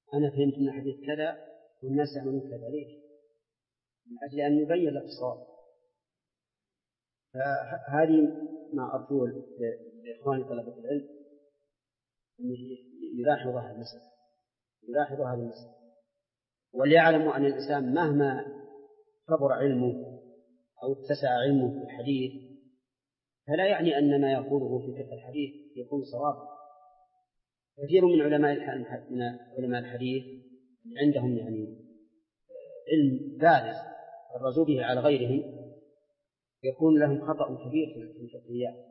أنا فهمت من حديث كذا والناس يعملون كذا، ليش؟ من أجل أن يبين لك الصواب. فهذه ما أقول لإخواني طلبة العلم أن يلاحظوا هذه المسألة، وليعلموا أن الإنسان مهما كبر علمه أو اتسع علمه في الحديث فلا يعني أن ما يقوله في فقه الحديث يكون صوابا. كثير من علماء الحديث عندهم يعني علم بالغ فرزوا به على غيرهم يكون لهم خطأ كبير في الفقهيات.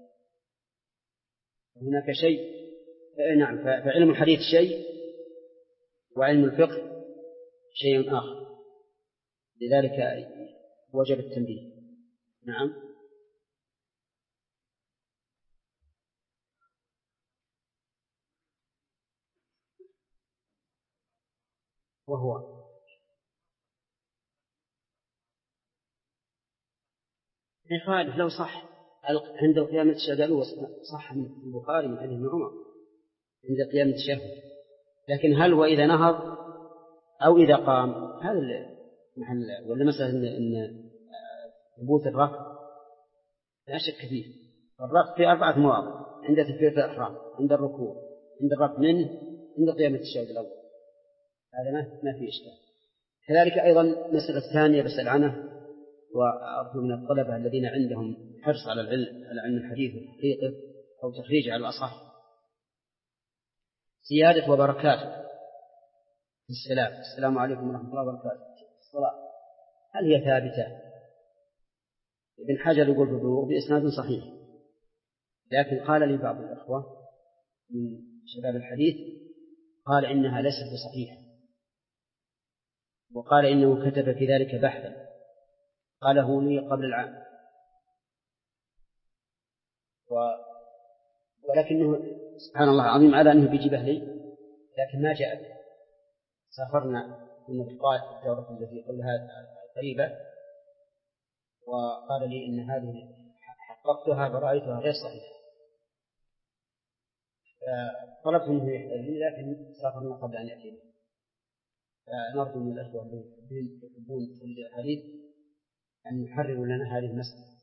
هناك شيء، نعم، فعلم الحديث شيء وعلم الفقه شيء آخر، لذلك وجب التنبيه. نعم. وهو يخالف لو صح عند قيامة الشهادة صح من البخاري عن ابن عمر عند قيامة الشهادة، لكن هل وإذا نهض أو إذا قام هذا محل، ولا مثلا إن ثبوت الرفع لا شك فيه. الرفع في 4 مواضع: عند تكبيرة الإحرام، عند الركوع، عند الرفع منه، عند قيامة الشهادة الأول. هذا ما فيه إشكال. كذلك أيضا مسألة ثانية بسأل عنه وأرجو من الطلبة الذين عندهم حرص على علم الحديث وتحقيقه أو تخريجه على الأصح: زيادة وبركاته في السلام عليكم ورحمة الله وبركاته الصلاة، هل هي ثابتة؟ ابن حجر يقول في البلوغ بإسناد صحيح، لكن قال لي بعض الأخوة من شباب الحديث قال إنها ليست بصحيحة، وقال إنه كتب في ذلك بحثا قاله لي قبل العام، ولكنه سبحان الله العظيم على أنه بيجيبه لي لكن ما جاء به. سافرنا من الطائف الدورة التي قلها قريبة، وقال لي إن هذه حققتها فرأيتها غير صحيحة، فطلبت منه يحتاج لي لكن سافرنا قبل أن يأتينا. فنرجو من الأخوة الذين يحبون كل الحديث أن يحرروا لنا هذه المسألة.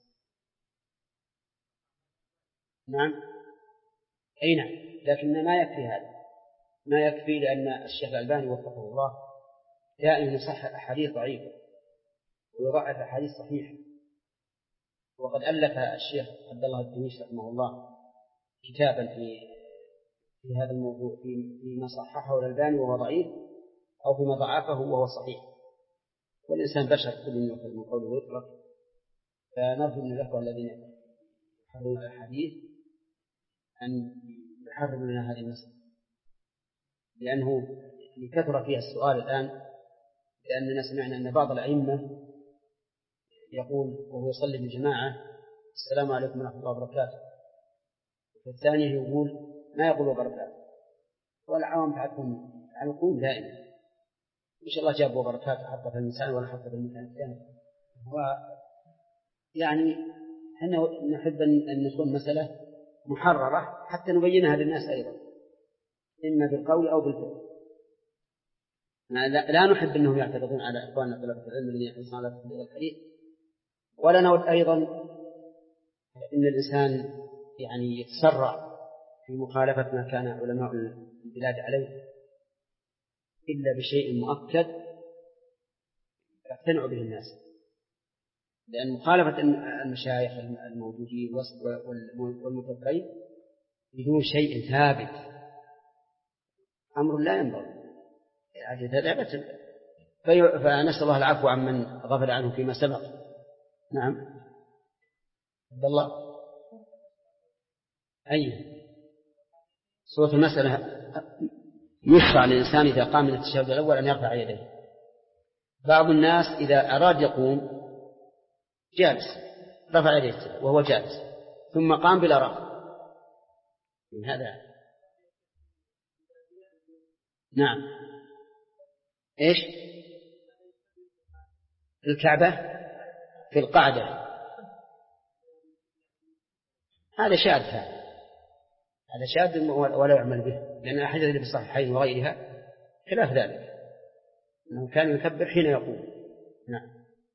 نعم، أي نعم، لكن ما يكفي هذا، ما يكفي، لأن الشيخ الألباني وفقه الله دائما يصحح أحاديث ضعيفة ويضعف أحاديث صحيحة، وقد ألف الشيخ عبد الله الدميش رحمه الله كتابا في هذا الموضوع، فيما صححه الألباني وهو ضعيف أو فيما ضعفه وهو صحيح، والإنسان بشر كل يأخذ من قوله ويترك. فنرجو من الأخوة الذين يحررون الحديث أن يحرروا لنا هذه المسألة، لأنه كثر فيها السؤال الآن، لأننا سمعنا أن بعض الأئمة يقول وهو يصلي بالجماعة السلام عليكم ورحمة الله وبركاته، والثاني يقول ما يقول وبركاته، والعوام تعرفون يعلقون دائما إن شاء الله جابوا وبركاته حتى في المسان ولا حتى في المكان الثاني. ويعني احنا نحب أن نكون مسألة محررة حتى نبينها للناس أيضا، إما بالقول أو بالفعل. لا نحب أنهم يعترضون على إخواننا طلبة العلم الذين يحرصون على تطبيق الحديث، ولا نود أيضا أن الإنسان يعني يتسرع في مخالفة ما كان علماء البلاد عليه إلا بشيء مؤكد يقتنع به الناس، لأن مخالفة المشايخ الموجودين والمتبعين بدون شيء ثابت أمر لا ينبغي. فنسأل الله العفو عمن غفل عنه فيما سبق. نعم عبد الله. أي صورة المسألة يشرع للإنسان إذا قام من التشهد الأول أن يرفع يديه. بعض الناس إذا أراد يقوم جالس رفع يديه وهو جالس ثم قام بلا رفع، من هذا. نعم. إيش الكعبة في القعدة؟ هذا شاذ، هذا شاذ ولا يعمل به، لأن الأحاديث اللي في الصحيحين وغيرها خلاف ذلك أنه كان يكبر حين يقوم. نعم.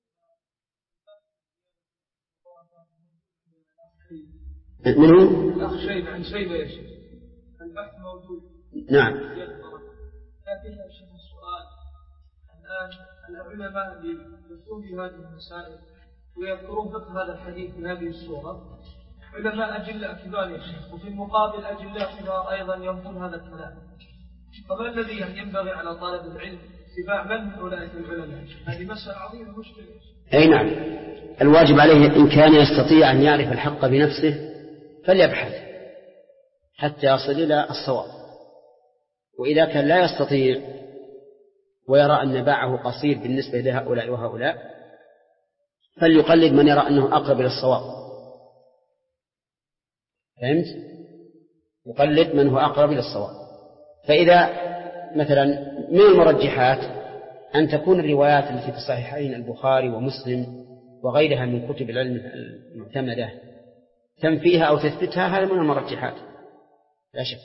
منه الأخ شيء عن شيء يا شيخ البحث موجود. نعم. لكن يا شيخ السؤال الآن العلماء اللي يفتون في هذه المسائل ويذكرون فقه هذا الحديث بهذه الصورة علماء أجلاء كبار يا شيخ، وفي المقابل أجلاء كبار أيضا ينقل هذا الكلام، فما الذي ينبغي على طالب العلم اتباع من أولئك العلماء؟ هذه مسألة عظيمة مشكلة. أي نعم، الواجب عليه إن كان يستطيع أن يعرف الحق بنفسه فليبحث حتى يصل إلى الصواب، وإذا كان لا يستطيع ويرى أن باعه قصير بالنسبة لهؤلاء وهؤلاء فليقلد من يرى أنه أقرب إلى الصواب. فهمت؟ يقلد من هو أقرب إلى الصواب. فإذا مثلا من المرجحات أن تكون الروايات التي في الصحيحين البخاري ومسلم وغيرها من كتب العلم المعتمدة تنفيها أو تثبتها، هذا من المرجحات لا شك.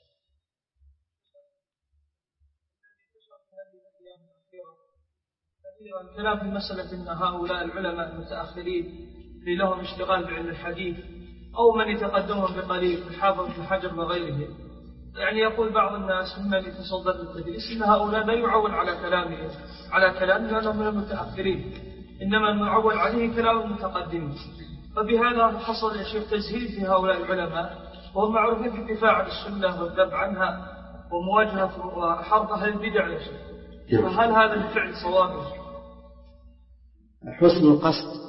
الكلام في مسألة أن هؤلاء العلماء المتأخرين اللي لهم اشتغال بعلم الحديث أو من يتقدمهم بقليل الحافظ بن حجر وغيره، يعني يقول بعض الناس ممن يتصدر للتدريس إن هؤلاء لا يعول على كلامهم لأنهم من المتأخرين، إنما المعول عليه كلام المتقدمين. فبهذا حصل يا شيخ تزهيد في هؤلاء العلماء، وهم معروفين بالدفاع عن السنة والذب عنها ومواجهة وحرب أهل البدع يا شيخ. فهل هذا الفعل صواب؟ حسن القصد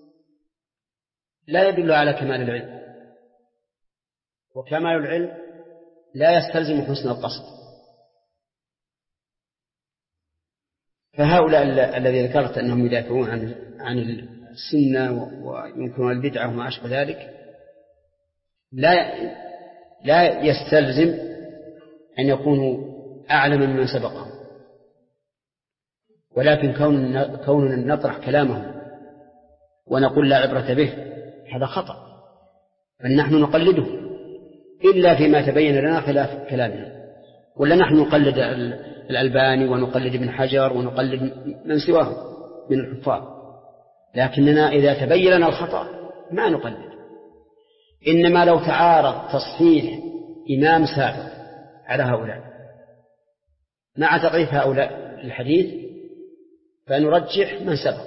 لا يدل على كمال العلم، وكمال العلم لا يستلزم حسن القصد. فهؤلاء الذي ذكرت أنهم يدافعون عن السنة وينكرون البدعة وما أشبه ذلك لا يستلزم أن يكونوا أعلم ممن سبقهم، ولكن كوننا نطرح كلامهم ونقول لا عبرة به هذا خطأ، بل نحن نقلده إلا فيما تبين لنا خلاف كلامه. ولا نحن نقلد الألباني ونقلد ابن حجر ونقلد من سواه من الحفاظ، لكننا إذا تبين لنا الخطأ ما نقلد. إنما لو تعارض تصحيح إمام سابق على هؤلاء مع تضعيف هؤلاء الحديث فنرجح من سبق،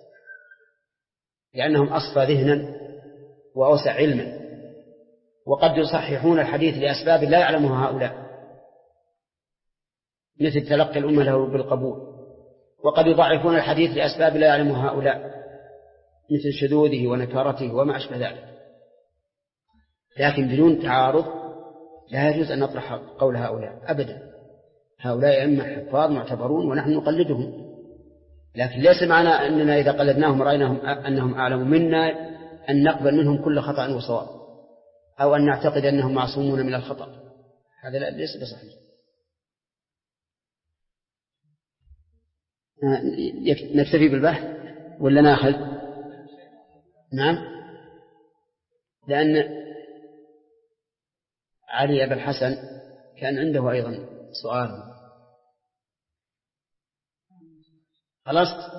لأنهم أصفى ذهنا وأوسع علما، وقد يصححون الحديث لأسباب لا يعلمها هؤلاء مثل تلقي الأمة له بالقبول، وقد يضعفون الحديث لأسباب لا يعلمها هؤلاء مثل شذوذه ونكارته وما أشبه ذلك. لكن بدون تعارض لا يجوز أن نطرح قول هؤلاء أبدا. هؤلاء أئمة حفاظ معتبرون ونحن نقلدهم، لكن ليس معنى أننا إذا قلدناهم رأيناهم أنهم أعلم منا أن نقبل منهم كل خطأ وصواب، أو أن نعتقد أنهم معصومون من الخطأ، هذا ليس بصحيح. نكتفي بالبحث ولا ناخذ؟ نعم، لأن علي أبا الحسن كان عنده أيضا سؤال. خلصت؟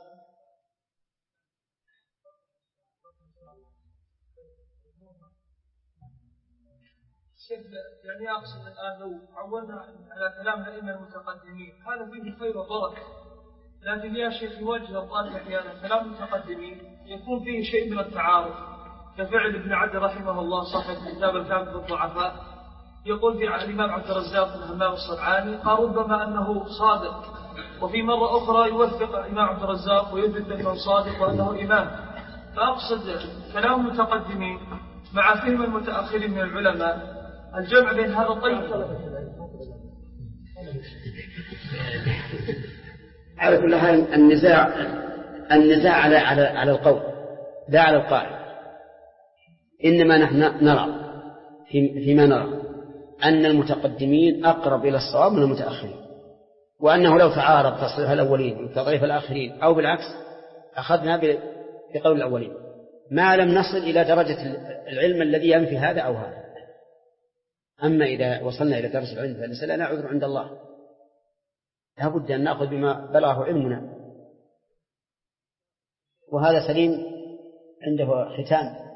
يعني أقصد الآن لو عودنا على كلام الأئمة المتقدمين هذا فيه خير وبركة، لكن يا شيخ يوجه الطالب أحيانا كلام المتقدمين يكون فيه شيء من التعارض، كفعل ابن عبد رحمه الله صاحب كتاب الكامل في الضعفاء، يقول في الإمام عبد الرزاق بن همام الصنعاني قال ربما أنه صادق، وفي مرة أخرى يوثق الإمام عبد الرزاق ويثبت أنه صادق وأنه إمام. فأقصد كلام المتقدمين مع فهم المتأخرين من العلماء، الجمع بين هذا الطيب. على كل حال النزاع على القول لا على القائل. إنما نحن نرى فيما نرى أن المتقدمين أقرب إلى الصواب من المتأخرين، وأنه لو تعارض تصحيح الأولين وتضعيف الآخرين أو بالعكس أخذنا بقول الأولين ما لم نصل إلى درجة العلم الذي ينفي هذا أو هذا. أما إذا وصلنا إلى درجة العلم فليس لنا عذر عند الله. لا بد أن نأخذ بما بلغه علمنا، وهذا سليم عنده ختام.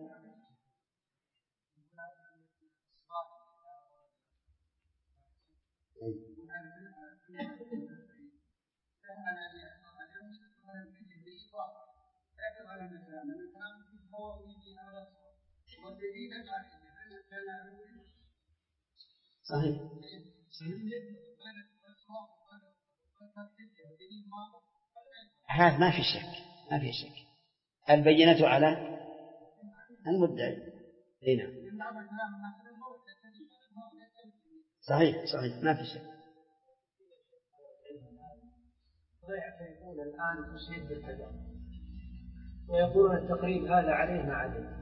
صحيح. هذا ما في شك، ما في شك، البينة على المدعي. هنا صحيح صحيح ما في شك. يقول الآن تشهد بالحجر ويقولون التقريب هذا عليه ما عليه.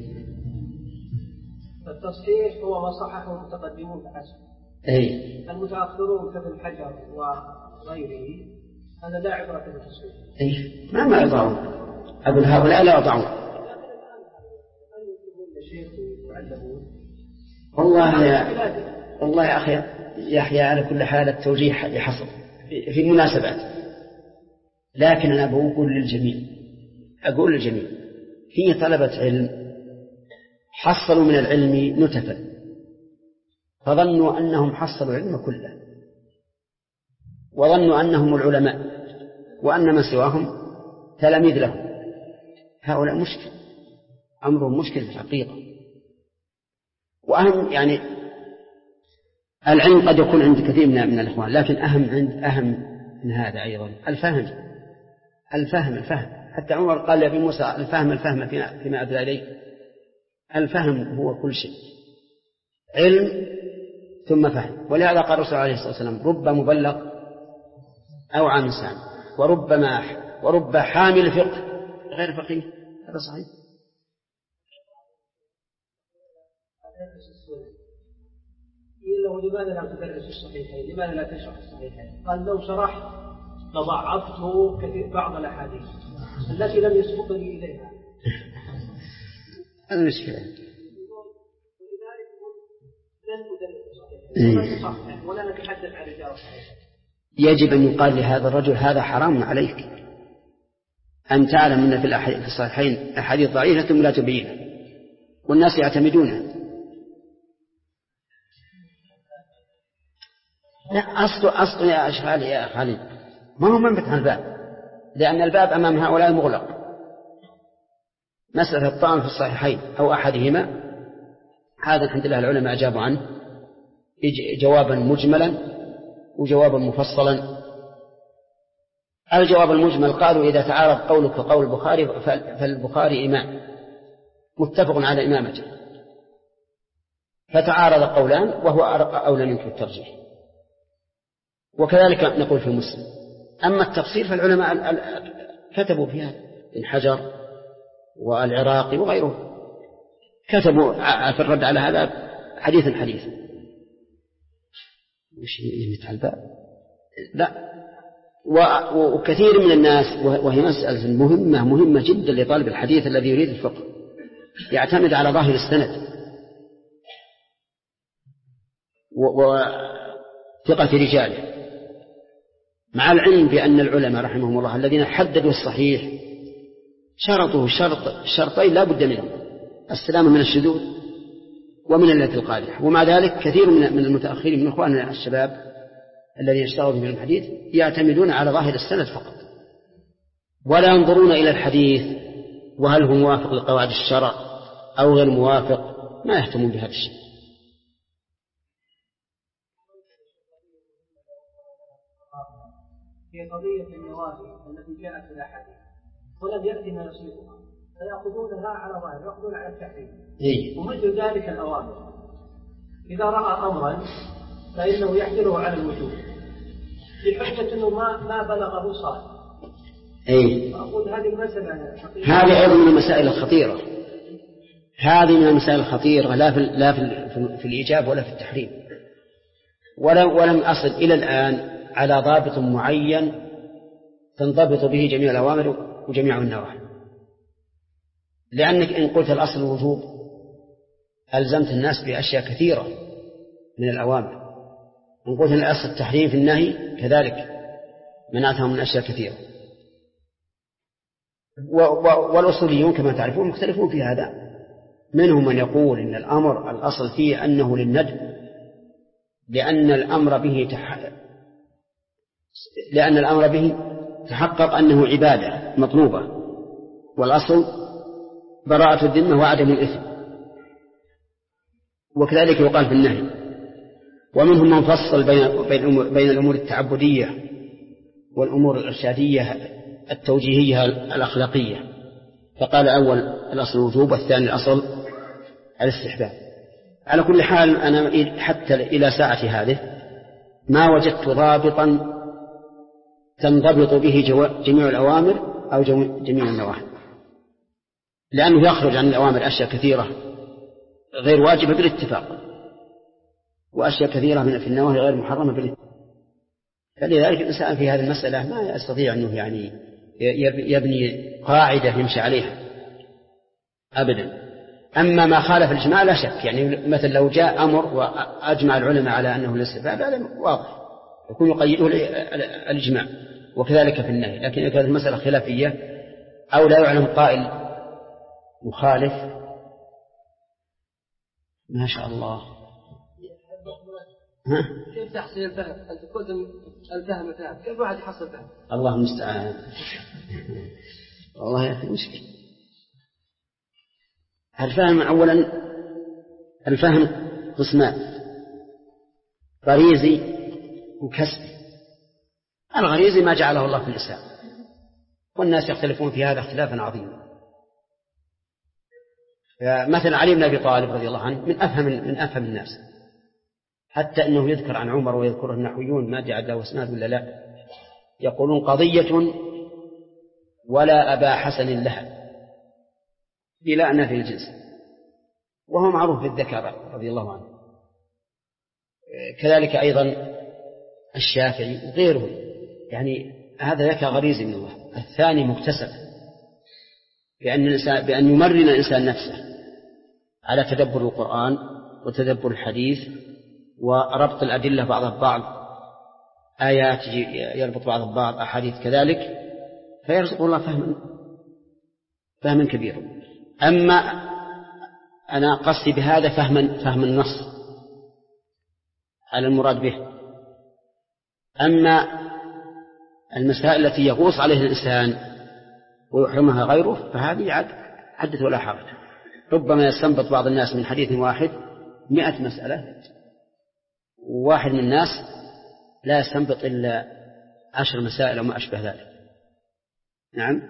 التصحيح هو ما صححه المتقدمون فحسب. المتأخرون كابن الحجر وغيره هذا لا عبرة بالتصحيح. ما يضعون، أقول هؤلاء لا يضعون. والله يا أخي يحيى على كل حال التوجيه يحصل في المناسبات، لكن أنا أقول للجميع في طلبة علم حصلوا من العلم نتفا فظنوا أنهم حصلوا العلم كله، وظنوا أنهم العلماء وأن من سواهم تلاميذ لهم. هؤلاء مشكل، أمرهم مشكل في الحقيقة. وأهم يعني العلم قد يكون عند كثير من الإخوان، لكن أهم من هذا أيضا الفهم. حتى عمر قال لأبي موسى الفهم فيما أدرى إليك. الفهم هو كل شيء، علم ثم فهم. ولهذا قال الرسول عليه الصلاة والسلام رب مبلغ أو عام سامع ورب حامل فقه غير فقيه. هذا صحيح. لماذا لا تدرس الصحيحين؟ لماذا لا تشرح الصحيحين؟ قال لو شرحت لضعفته كثير بعض الأحاديث التي لم يسبقني إليها. المشكلة لن ندرس الصحيحين ولا نتحدث عن رجال الصحيحين. يجب أن يقال لهذا الرجل هذا حرام عليك أن تعلم أن في الصحيحين أحاديث ضعيفة ثم لا تبينها والناس يعتمدونها. لا أصل يا أشغال يا خالد ما هو من فتح الباب، لأن الباب أمام هؤلاء مغلق. مسألة الطعن في الصحيحين أو أحدهما هذا الحمد لله العلماء أجابوا عنه جوابا مجملا وجوابا مفصلا. الجواب المجمل قالوا إذا تعارض قولك وقول البخاري فالبخاري إمام متفق على إمامته، فتعارض قولان وهو أولى منك الترجيح. وكذلك نقول في مسلم. أما التفصيل فالعلماء كتبوا فيها ابن حجر والعراقي وغيره كتبوا في الرد على هذا حديثا مش يمت الباب لا. وكثير من الناس وهي مسألة مهمة جدا لطالب الحديث الذي يريد الفقه يعتمد على ظاهر السند وثقة رجاله، مع العلم بأن العلماء رحمهم الله الذين حددوا الصحيح شرطوا شرطين لا بد منهم: السلامة من الشذوذ ومن التي القادحة. ومع ذلك كثير من المتأخرين من إخواننا الشباب الذين اشتغلوا في الحديث يعتمدون على ظاهر السند فقط ولا ينظرون إلى الحديث وهل هو موافق لقواعد الشرع أو غير موافق، ما يهتمون بهذا الشيء. هي قضية النوافل التي جاءت في الأحاديث ولم يأتي ما يصيبها فيأخذونها على ظاهر، يأخذون على التحريم. ومثل ذلك الأوامر إذا رأى أمرا فإنه يحمله على الوجوب بحجة أنه ما بلغه صالح. أقول هذه المسألة هذه أيضا من المسائل الخطيرة، هذه من المسائل الخطيرة لا في الإيجاب ولا في التحريم، ولم أصل إلى الآن على ضابط معين تنضبط به جميع الأوامر وجميع النواهي. لأنك إن قلت الأصل الوجوب ألزمت الناس بأشياء كثيرة من الأوامر، نقول أن أصل التحريم في النهي كذلك منعتهم من أشياء كثيرة. والأصوليون كما تعرفون مختلفون في هذا، منهم من يقول إن الأمر الأصل فيه أنه للندب لأن الأمر به تحقق أنه عبادة مطلوبة، والأصل براءة الذمة وعدم الإثم، وكذلك يقال في النهي. ومنهم من فصل بين الأمور التعبدية والأمور الإرشادية التوجيهية الأخلاقية، فقال أول الأصل الوجوب والثاني الأصل الاستحباب. على كل حال أنا حتى إلى ساعة هذه ما وجدت ضابطا تنضبط به جميع الأوامر أو جميع النواهي، لأنه يخرج عن الأوامر أشياء كثيرة غير واجبة بالاتفاق، وأشياء كثيرة في النواهي غير محرمة بالاتفاق. فلذلك الإنسان في هذه المسألة ما يستطيع أنه يعني يبني قاعدة يمشي عليها أبدا. أما ما خالف الإجماع لا شك، يعني مثل لو جاء أمر وأجمع العلماء على أنه الاستحباب هذا واضح يكون يقيده الإجماع، وكذلك في النهي. لكن إذا كانت المسألة خلافية أو لا يعلم قائل مخالف ما شاء الله. كيف تحصيل الفهم؟ أنت قلت الفهم كيف واحد يحصل فهم؟ الله المستعان. والله يا أخي مشكلة. الفهم أولا الفهم قسمان: غريزي وكسبي. الغريزي ما جعله الله في الإسلام، والناس يختلفون في هذا اختلافا عظيما. مثل علي بن أبي طالب رضي الله عنه من أفهم الناس، حتى أنه يذكر عن عمر ويذكره النحويون ما جعل له اسناد ولا لا، يقولون قضية ولا أبا حسن لها بلا أن في الجنس، وهو معروف بالذكاء رضي الله عنه. كذلك أيضا الشافعي وغيره، يعني هذا ذكاء غريزي من الله. الثاني مكتسب بأن يمرن الإنسان نفسه على تدبر القرآن وتدبر الحديث وربط الأدلة بعضها ببعض، آيات يربط بعضها ببعض، أحاديث كذلك، فيرزق الله فهما كبيرا. أما أنا قصدي بهذا فهم النص على المراد به. أما المسائل التي يغوص عليها الإنسان ويحرمها غيره فهذه حدث ولا حرج. ربما يستنبط بعض الناس من حديث واحد 100 مسألة، وواحد من الناس لا يستنبط إلا 10 مسائل أو ما أشبه ذلك. نعم،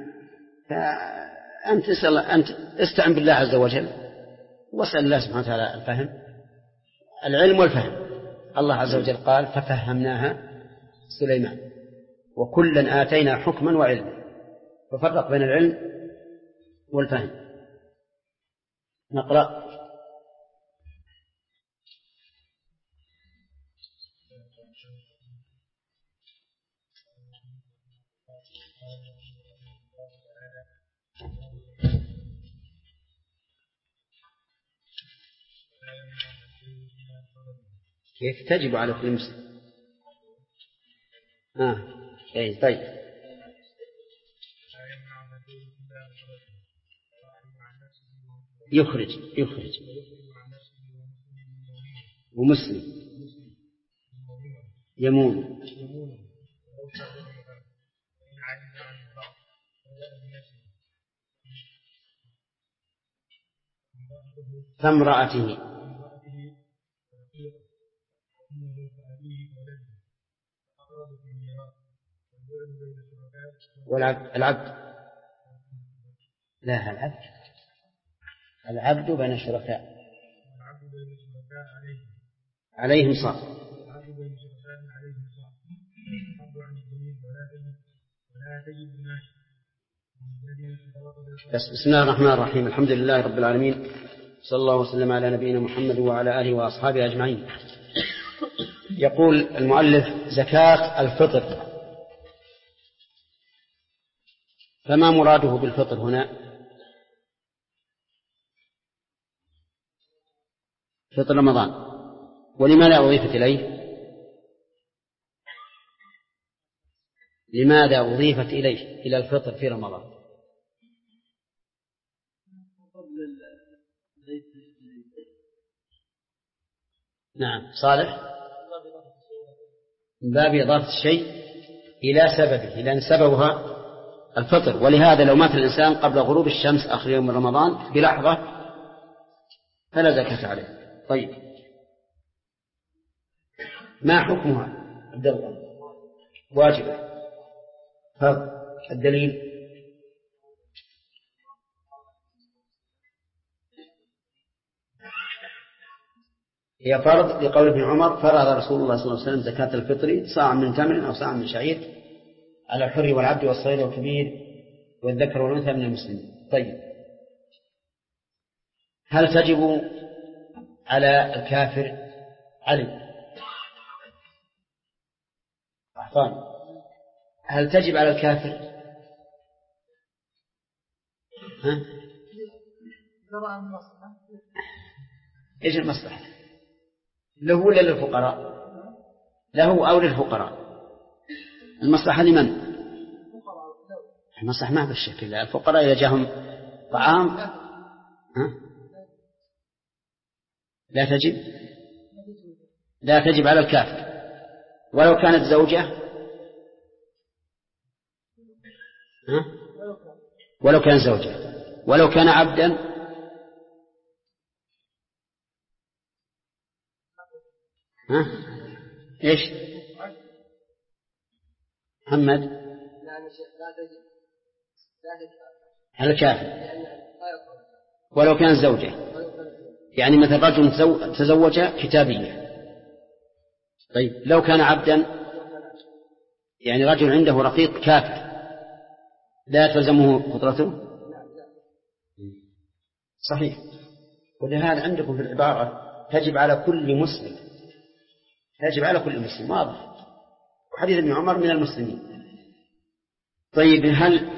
فأنت استعن بالله عز وجل واسأل الله سبحانه وتعالى الفهم، العلم والفهم. الله عز وجل قال: ففهمناها سليمان وكلا آتينا حكما وعلما، ففرق بين العلم والفهم. نقرأ. كيف تجب على كل مسلم؟ طيب. يخرج ومسلم يمون فامرأته والعبد لا العبد بين الشركاء عليهم صار. بسم الله الرحمن الرحيم. الحمد لله رب العالمين، صلى الله وسلم على نبينا محمد وعلى آله وأصحابه أجمعين. يقول المؤلف: زكاة الفطر. فما مراده بالفطر هنا؟ فطر رمضان. ولما لا أضيفت إليه؟ لماذا أضيفت إليه إلى الفطر في رمضان؟ نعم صالح، من باب إضافة الشيء إلى سببه، لأن سببها الفطر، ولهذا لو مات الإنسان قبل غروب الشمس آخر يوم من رمضان بلحظة فلا زكاة عليه. طيب، ما حكمها عبد الله؟ واجبة. الدليل؟ هي فرض لقول ابن عمر: فرض رسول الله صلى الله عليه وسلم زكاة الفطر صاع من تمر أو صاع من شعير على الحر والعبد والصغير والكبير والذكر والأنثى من المسلمين. طيب، هل تجب على الكافر علي أحسان، هل تجب على الكافر؟ ها؟ إيش المصلحة؟ له ولا للفقراء؟ له أو للفقراء؟ المصلحة لمن؟ المصلحة ما بالشكل. الفقراء إذا جاءهم طعام لا تجب، لا تجب على الكافر ولو كانت زوجة، ولو كان زوجة، ولو كان عبدا، إيش محمد؟ على الكافر ولو كان زوجة، يعني مثل رجل تزوج كتابية. طيب، لو كان عبدا، يعني رجل عنده رقيق كافر لا تلزمه فطرته؟ صحيح. ولهذا عندكم في العبارة تجب على كل مسلم، تجب على كل مسلم، واضح، وحديث ابن عمر من المسلمين. طيب، هل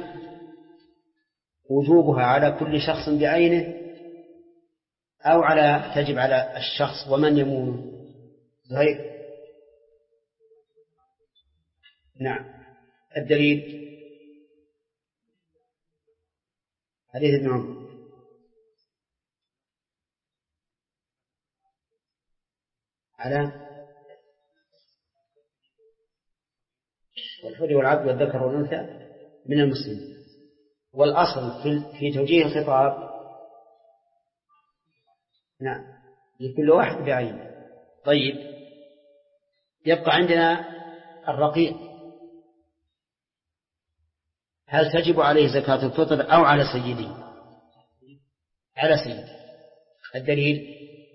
وجوبها على كل شخص بعينه أو تجب على الشخص ومن يمون؟ زهير؟ نعم، الدليل حديث ابن عمر. على والحر والعبد والذكر والأنثى من المسلمين. والأصل في توجيه الخطاب نعم لكل واحد بعينه. طيب، يبقى عندنا الرقيق، هل تجب عليه زكاة الفطر أو على سيده؟ على سيده. الدليل؟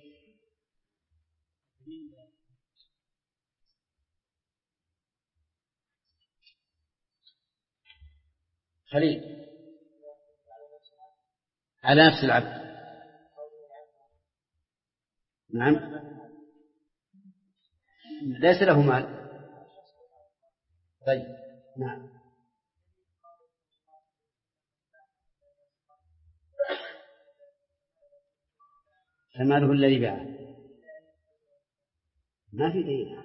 خليل؟ على نفس العبد. نعم، ليس له مال. طيب، نعم. فماله الذي باعه؟ ما في دليل.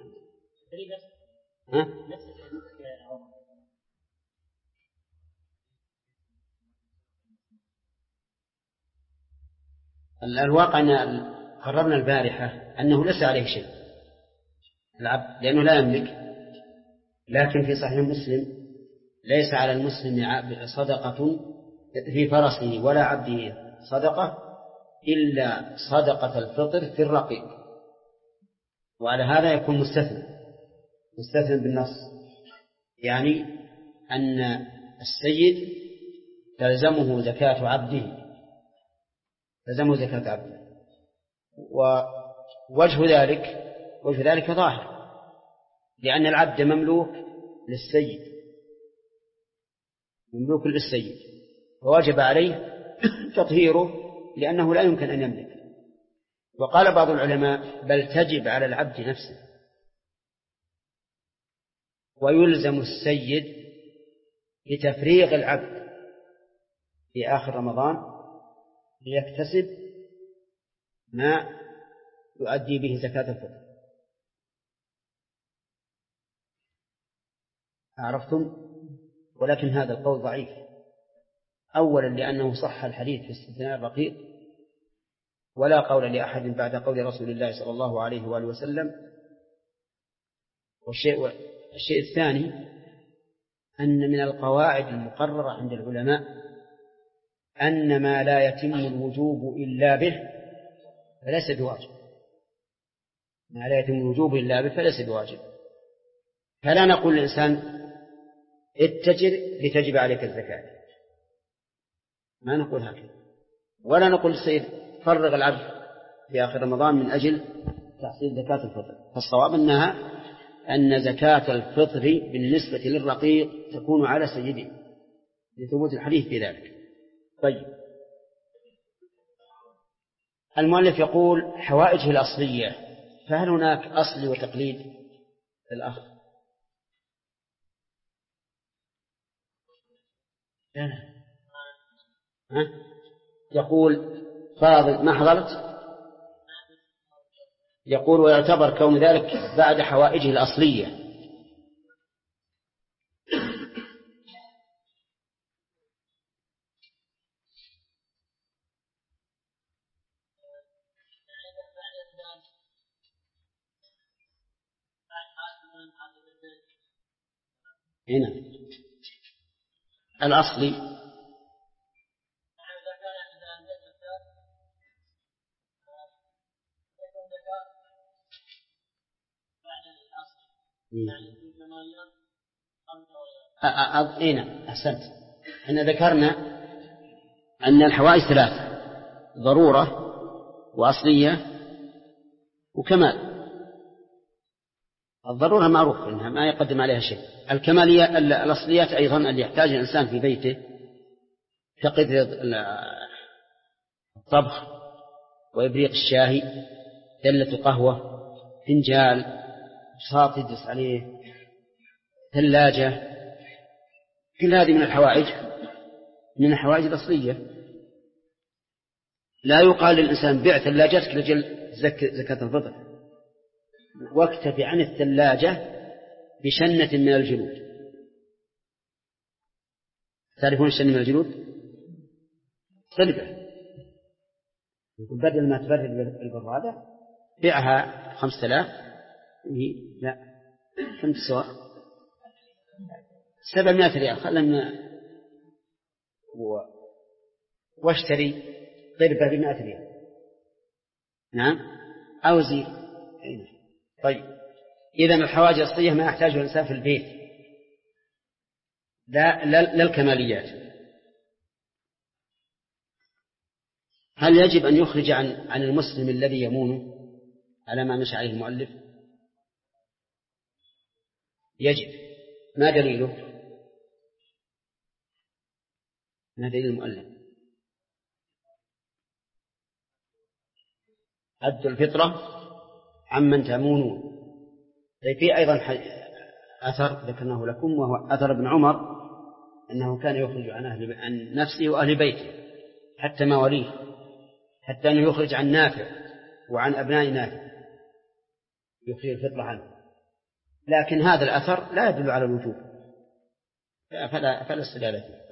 الواقع أن قررنا البارحة أنه ليس عليه شيء العبد لأنه لا يملك، لكن في صحيح مسلم: ليس على المسلم صدقة في فرسه ولا عبده صدقة إلا صدقة الفطر في الرقيق. وعلى هذا يكون مستثنى بالنص، يعني أن السيد تلزمه زكاة عبده، ووجه ذلك ظاهر، لأن العبد مملوك للسيد، ووجب عليه تطهيره لأنه لا يمكن أن يملك. وقال بعض العلماء: بل تجب على العبد نفسه، ويلزم السيد بتفريغ العبد في آخر رمضان ليكتسب ما يؤدي به زكاة الفطر. عرفتم؟ ولكن هذا القول ضعيف، أولا لأنه صح الحديث في استثناء الرقيق، ولا قول لأحد بعد قول رسول الله صلى الله عليه وآله وسلم. والشيء الثاني أن من القواعد المقررة عند العلماء أن ما لا يتم الوجوب إلا به فليس بواجب، ما لا يتم الوجوب إلا به فليس بواجب. فلا نقول للإنسان اتجر لتجب عليك الزكاة، ما نقول هكذا، ولا نقول للسيد فرغ العبد في آخر رمضان من أجل تحصيل زكاة الفطر. فالصواب أن زكاة الفطر بالنسبة للرقيق تكون على سيده لثبوت الحديث في ذلك. طيب، المؤلف يقول حوائجه الأصلية، فهل هناك أصل وتقليد الأخ؟ يقول فاضل ما حضرت، يقول ويعتبر كون ذلك بعد حوائجه الأصلية. هنا الأصلي هنا أحسنت. احنا ذكرنا أن الحوائج ثلاث: ضرورة وأصلية وكمال. الضرورة معروف إنها ما يقدم عليها شيء. الكمالية الأصليات أيضا اللي يحتاج الإنسان في بيته كقدر الطبخ وإبريق الشاهي، دلة قهوة، فنجال، بساط يجلس عليه، ثلاجة، كل هذه من الحوائج الأصلية. لا يقال للإنسان بيع ثلاجتك لجل زكاة الفطر، واكتفي عن الثلاجة بشنة من الجلود. تعرفون الشنة من الجلود؟ صلبة، بدل ما تبرد البرادة بيعها 5000. لا، كم تسوى؟ 700 ريال. خلنا واشتري قربة ب100 ريال. نعم، أو زي. طيب، إذن الحوائج الأصلية ما يحتاجها الإنسان في البيت، لا الكماليات. هل يجب أن يخرج عن المسلم الذي يمونه على ما مشى عليه المؤلف؟ يجب. ما دليله؟ ما دليل المؤلف؟ أدوا الفطرة عمن تمونون. طيب، في أيضا أثر ذكرناه لكم، وهو أثر ابن عمر أنه كان يخرج عن نفسه وأهل بيته حتى مواليه، حتى أنه يخرج عن نافع وعن أبناء نافع، يخرج الفطرة عنه. لكن هذا الأثر لا يدل على الوجوب، فلا استدلال فيه.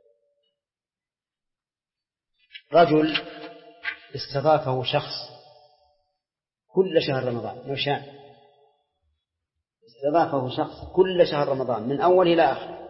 رجل استضافه شخص كل شهر رمضان، نوشان استضافه شخص كل شهر رمضان من أول إلى آخر،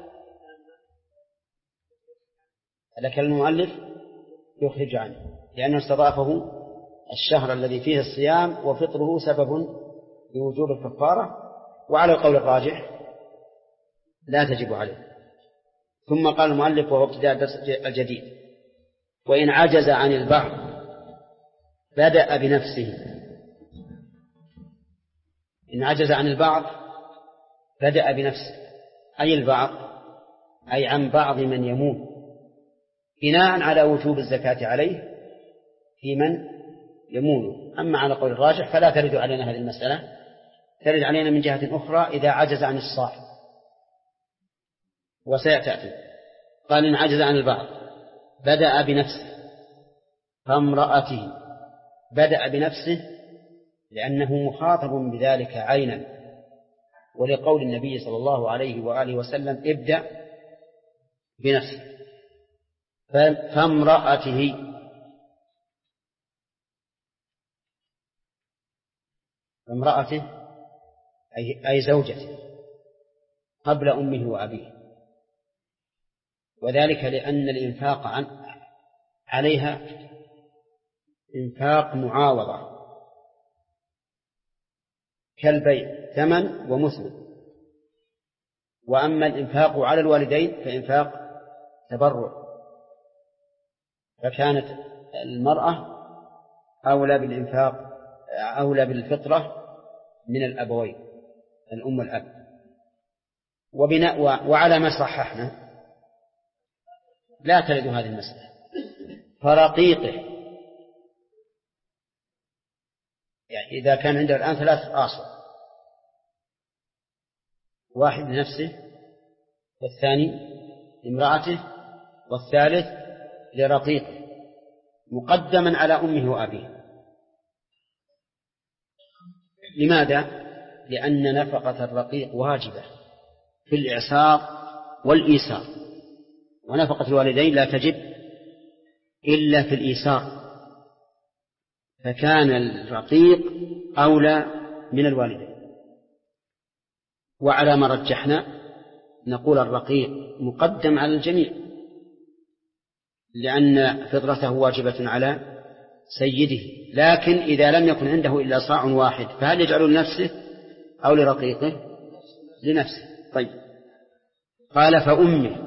لكن المؤلف يخرج عنه لأنه استضافه الشهر الذي فيه الصيام وفطره سبب لوجوب الكفارة، وعلى القول الراجح لا تجب عليه. ثم قال المؤلف وهو ابتداء الدرس الجديد: وإن عجز عن البعض بدأ بنفسه. إن عجز عن البعض بدأ بنفسه، أي البعض أي عن بعض من يمون، بناء على وجوب الزكاة عليه في من يمون. أما على قول الراجح فلا ترد علينا هذه المسألة، ترد علينا من جهة أخرى إذا عجز عن الصاحب، وسيأتي. قال إن عجز عن البعض بدأ بنفسه، فامرأته بدأ بنفسه لأنه مخاطب بذلك عينا، ولقول النبي صلى الله عليه وآله وسلم ابدأ بنفسه. فامرأته أي زوجته قبل أمه وأبيه، وذلك لأن الإنفاق عليها إنفاق معاوضة كالبيع ثمن ومثمن، وأما الإنفاق على الوالدين فإنفاق تبرع، فكانت المرأة أولى بالفطرة من الأبوين الأم والأب. وعلى ما صححنا لا تلد هذه المسألة. فرقيقه يعني إذا كان عنده الآن 3 آصل، واحد لنفسه والثاني لامرأته والثالث لرقيقه مقدما على أمه وأبيه. لماذا؟ لأن نفقة الرقيق واجبة في الإعسار والإيسار، ونفقة الوالدين لا تجب إلا في الإيسار، فكان الرقيق أولى من الوالدين. وعلى ما رجحنا نقول الرقيق مقدم على الجميع، لأن فطرته واجبة على سيده، لكن إذا لم يكن عنده إلا صاع واحد فهل يجعل لنفسه أو لرقيقه؟ لنفسه. طيب، قال فأمه.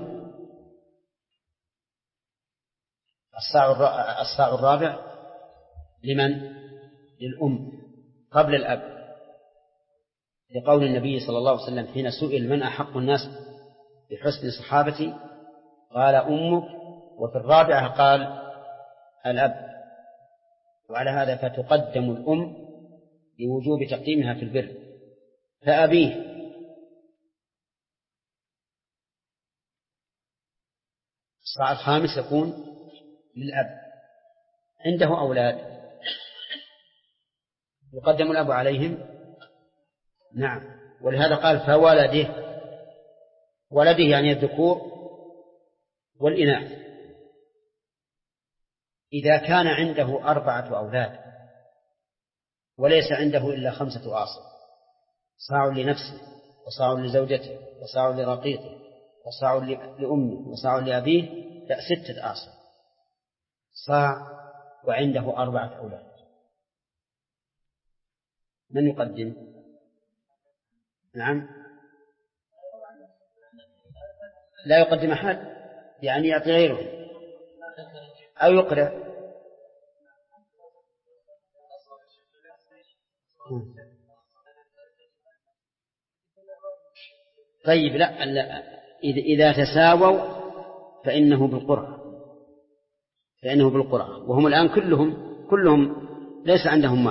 الصاع الرابع لمن؟ للأم قبل الأب، لقول النبي صلى الله عليه وسلم حين سئل من أحق الناس بحسن صحابتي قال أمك، وفي الرابعة قال الأب. وعلى هذا فتقدم الأم لوجوب تقديمها في البر. فأبيه الصاع الخامس يكون للأب، عنده أولاد يقدم الأب عليهم. نعم، ولهذا قال فولده، ولده يعني الذكور والإناث. إذا كان عنده 4 أولاد وليس عنده إلا 5 آصل، صاع لنفسه وصاع لزوجته وصاع لرقيقه وصاع لأمه وصاع لأبيه، لا 6 آصل، صاع وعنده 4 أولاد، من يقدم؟ نعم، لا يقدم أحد، يعني يعطي غيره أو يقرأ. طيب، لا إذا تساووا فإنه بالقرعة، وهم الآن كلهم ليس عندهم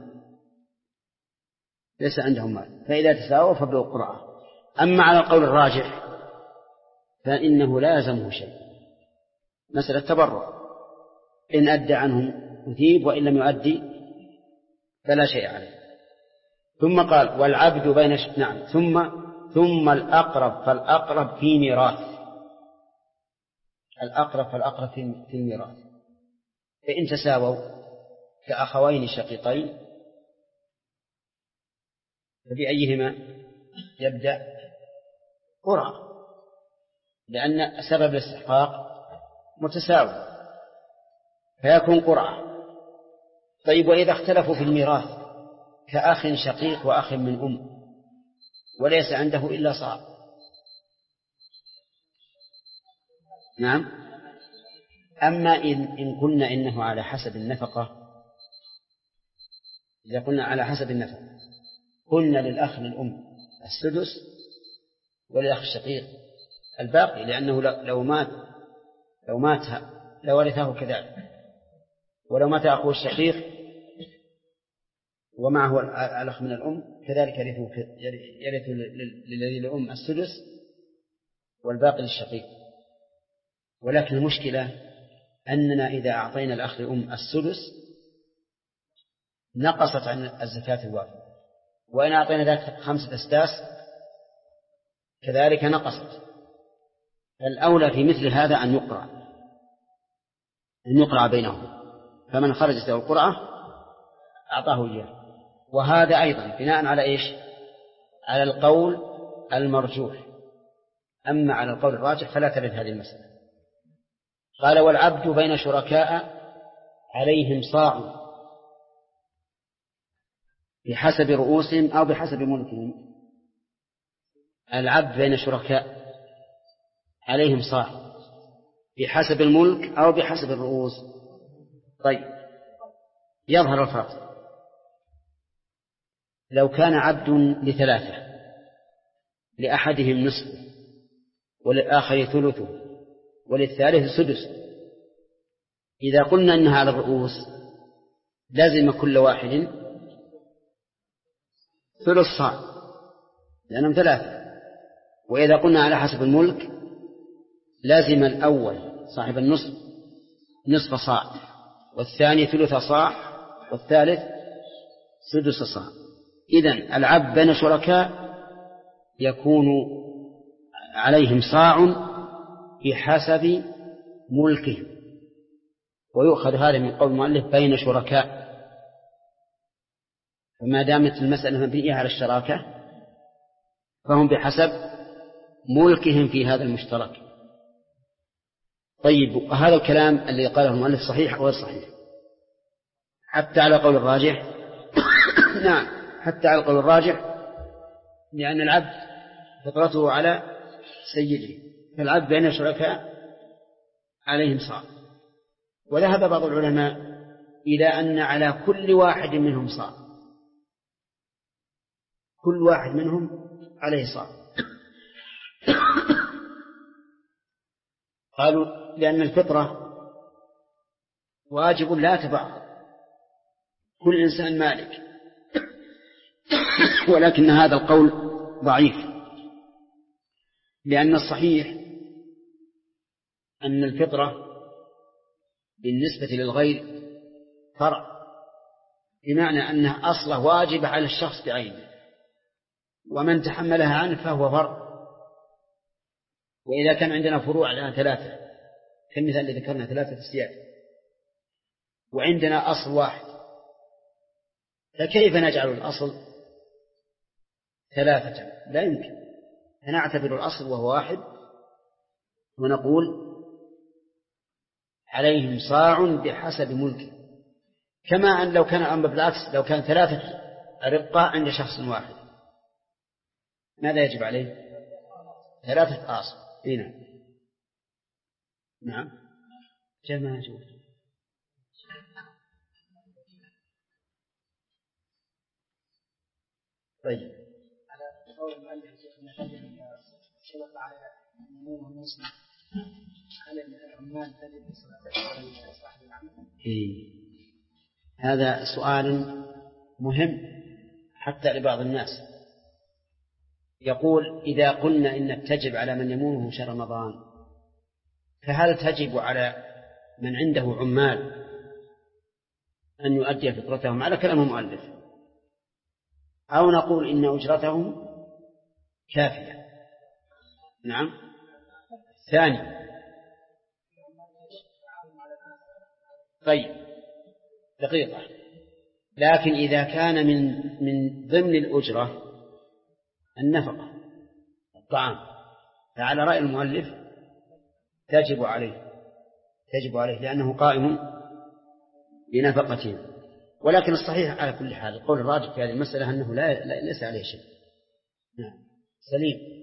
مال، فإذا تساووا فبالقرعة. أما على القول الراجح فإنه لا يلزمه شيء، مسألة تبرع، إن أدى عنه يثيب وإن لم يؤدي فلا شيء عليه. ثم قال والعبد بين نعم ثم الأقرب فالأقرب في ميراث. الأقرب فالأقرب في الميراث، فإن تساووا كأخوين شقيقين فبأيهما يبدأ؟ قرعة، لأن سبب الاستحقاق متساوي فيكون قرعة. طيب، وإذا اختلفوا في الميراث كأخ شقيق وأخ من أم وليس عنده إلا صاع، نعم. أما إن قلنا إنه على حسب النفقة، إذا قلنا على حسب النفقة قلنا للأخ للأم 1/6 وللأخ الشقيق الباقي، لأنه لو مات لورثه كذلك. ولو مات أخوه الشقيق ومعه الأخ من الأم كذلك يرث للذي للأم 1/6 والباقي للشقيق. ولكن المشكلة أننا إذا أعطينا الأخ للأم 1/6 نقصت عن الزكاة الواجبة، وإن أعطينا ذلك 5 أسداس كذلك نقصت. الأولى في مثل هذا أن يقرأ بينهم، فمن خرجت له القرعة أعطاه إياه. وهذا أيضا بناء على إيش؟ على القول المرجوح. أما على القول الراجح فلا ترد هذه المسألة. قال والعبد بين شركاء عليهم صاع بحسب رؤوسهم أو بحسب ملكهم. العبد بين شركاء عليهم صاع بحسب الملك أو بحسب الرؤوس. طيب، يظهر الفرق. لو كان عبد لثلاثة، لأحدهم نصفه وللآخر ثلثه وللثالث سدس، إذا قلنا أنها على الرؤوس لازم كل واحد ثلث صاع لأنهم ثلاثة. وإذا قلنا على حسب الملك لازم الأول صاحب النصف نصف صاع، والثاني ثلث صاع، والثالث سدس صاع. إذن العبد بين شركاء يكون عليهم صاع بحسب ملكهم، ويؤخذ هذا من قول المؤلف بين شركاء، فما دامت المسألة مبنية على الشراكة فهم بحسب ملكهم في هذا المشترك. طيب، هذا الكلام اللي قاله المؤلف صحيح أو غير صحيح؟ حتى على قول الراجح نعم، حتى على قول الراجح، لأن العبد فطرته على سيده، فالعبد بين شركاء عليهم صاع. وذهب بعض العلماء إلى أن على كل واحد منهم صاع، كل واحد منهم عليه صاع. قالوا لأن الفطرة واجب لا تبعض، كل إنسان مالك. ولكن هذا القول ضعيف، لأن الصحيح أن الفطرة بالنسبة للغير فرع، بمعنى أنها أصله واجبة على الشخص بعينه، ومن تحملها عنه فهو فرع. وإذا كان عندنا فروع الآن ثلاثة كالمثال الذي ذكرنا 3 أسياد، وعندنا أصل واحد، فكيف نجعل الأصل 3؟ لا يمكن. فنعتبر الأصل وهو واحد ونقول عليهم صاع بحسب ملكه. كما أن لو كان الأمر بالعكس، لو كان 3 أرقاء عند شخص واحد ماذا يجب عليه؟ 3 آصل. هنا نعم جمع جود. طيب، على قول المؤلف شرط على النمو والنصب، هل العمال تجب صاحب العمل؟ هذا سؤال مهم حتى لبعض الناس. يقول إذا قلنا إن تجب على من يمونه شهر رمضان، فهل تجب على من عنده عمال أن يؤدي فطرتهم على كلام المؤلف، أو نقول إن أجرتهم كافية؟ نعم. ثاني. طيب، دقيقة. لكن إذا كان من ضمن الأجرة النفقة الطعام، فعلى رأي المؤلف تجب عليه لأنه قائم بنفقته. ولكن الصحيح على كل حال القول الراجح في هذه المسألة أنه ليس عليه شيء. نعم. سليم.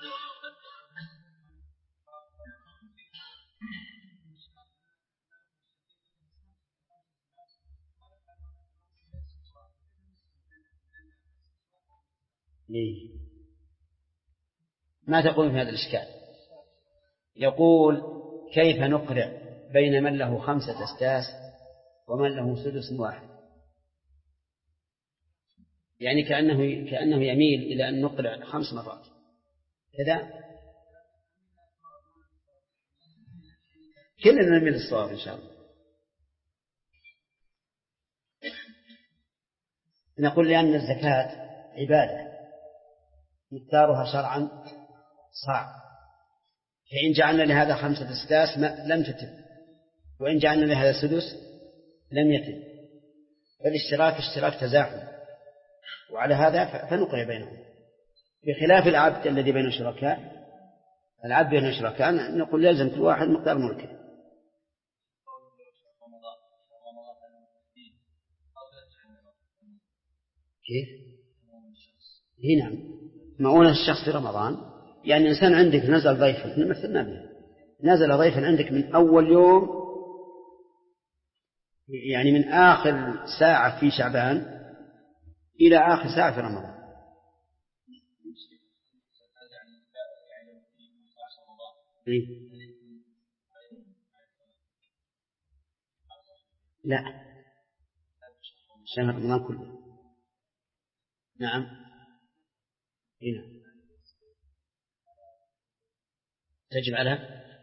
ما تقول في هذا الإشكال؟ يقول كيف نقرع بين من له 5 أسداس ومن له سدس واحد؟ يعني كأنه يميل إلى أن نقرع 5 مرات كذا. كلنا نميل الصواب إن شاء الله. نقول لأن الزكاة عبادة مقدارها شرعا صاع. فإن جعلنا لهذا 5 أسداس لم تتم، وإن جعلنا لهذا سدس لم يتم. فالاشتراك اشتراك تزاحم، وعلى هذا فنقر بينهم، بخلاف العبد الذي بين الشركاء. العبد بين الشركاء نقول يلزم كل واحد مقدار ملكه. كيف؟ هنا مؤونة الشخص في رمضان، يعني إنسان عندك نزل ضيفا، مثلنا به، نزل ضيفا عندك من أول يوم، يعني من آخر ساعة في شعبان إلى آخر ساعة في رمضان. لا، شهر رمضان كله. نعم. هنا تجب على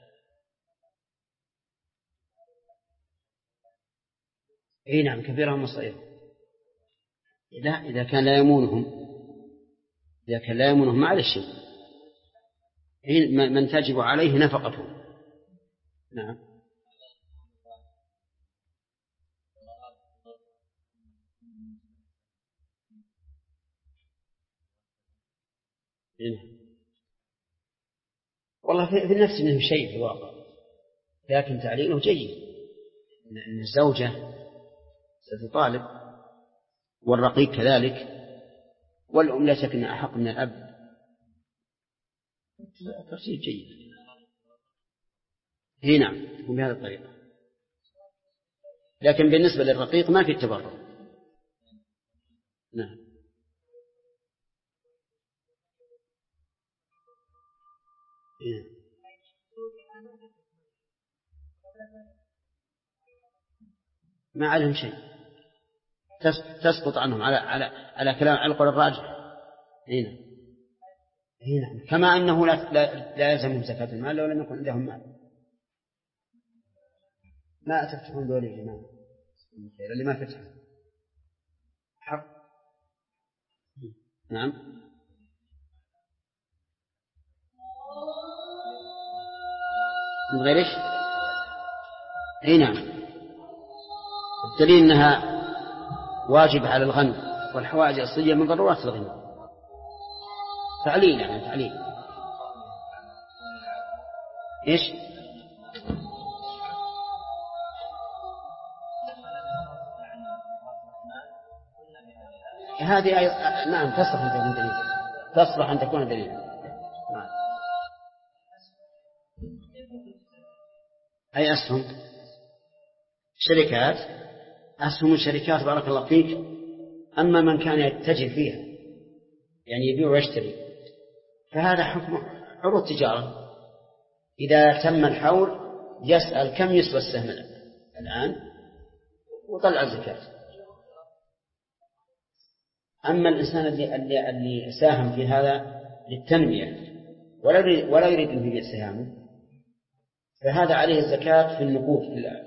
نعم كبيرهم وصغيرهم. لا، إذا كان لا يمونهم ما عليه شيء، من تجب عليه نفقته. نعم. والله في النفس منه شيء في الواقع، لكن تعليله جيد، أن الزوجة ستطالب، والرقيق كذلك، والأم لا شك أنها أحق من الأب. ترتيب جيد. نعم يكون بهذه الطريقة، لكن بالنسبة للرقيق ما في التبرع. نعم. ما عليهم شيء، تسقط عنهم على كلام على القول الراجح. هنا كما أنه لا يلزمهم زكاة المال لو لم يكن عندهم مال. ما تفتحون دولي الإمام اللي ما فتح حق. نعم. من غير إيش؟ نعم. الدليل أنها واجب على الغنم والحوائج الأصلية من ضرورات الغنم. تعليل يعني تعليل. إيش؟ هذه نعم تصلح أن تكون دليل، تصلح أن تكون دليل. نعم. أي أسهم شركات، أسهم الشركات بارك الله فيك. أما من كان يتجه فيها يعني يبيع ويشتري فهذا حكم عروض تجارة. إذا تم الحول يسأل كم يسوى السهم الآن وطلع الزكاة. أما الإنسان اللي ساهم في هذا للتنمية ولا يريد أن يبيع سهامه فهذا عليه الزكاة في النقود،